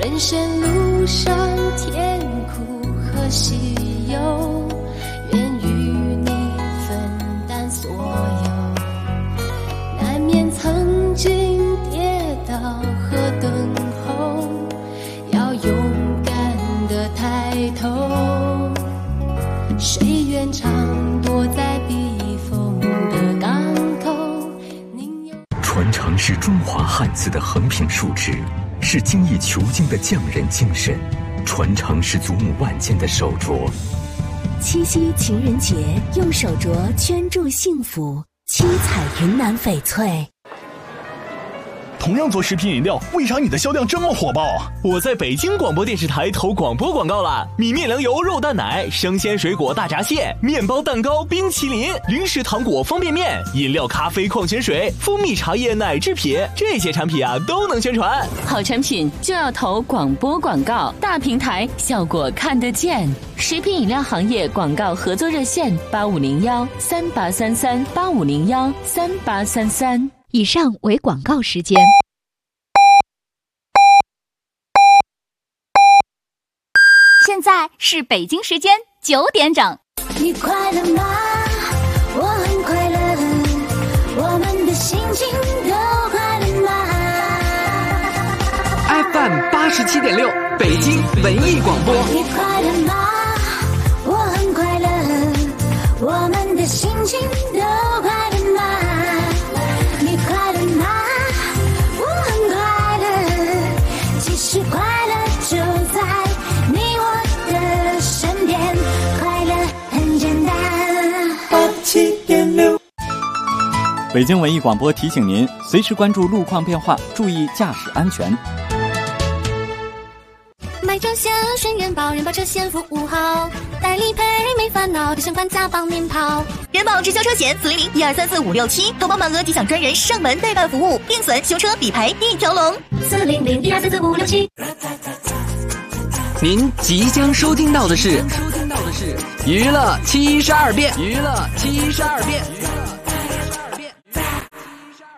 人生路上甜苦和喜忧，愿与你分担所有。难免曾经跌倒和等候，要勇敢地抬头。谁愿常躲在避风的港口？ 传承是中华汉字的横平竖直，是精益求精的匠人精神，传承是祖母万千的手镯。 七夕情人节，用手镯圈住幸福，七彩云南翡翠。 同样做食品饮料，为啥你的销量这么火爆？ 我在北京广播电视台投广播广告了。米面粮油肉蛋奶、生鲜水果大闸蟹、面包蛋糕、冰淇淋、零食糖果方便面、饮料咖啡矿泉水、蜂蜜茶叶奶制品，这些产品啊都能宣传。 好产品就要投广播广告，大平台效果看得见。食品饮料行业广告合作热线8501-3833-8501-3833。 以上为广告时间。 现在是北京时间9点整。 你快乐吗？我很快乐，我们的心情都快乐吗 ？FM 87.6，北京文艺广播。 你快乐吗？我很快乐，我们的心情都快乐吗？你快乐吗？我很快乐，其实快乐就在你我的身边，快乐很简单。 87.6，北京文艺广播提醒您，随时关注路况变化，注意驾驶安全。 买车险选人保，人保车险服务好，代理赔没烦恼，提前还价帮您跑。 人保直销车险400-1234-567，投保满额即享专人上门代办服务，定损、修车、理赔一条龙。 400-1234-567。 您即将收听到的是娱乐72变。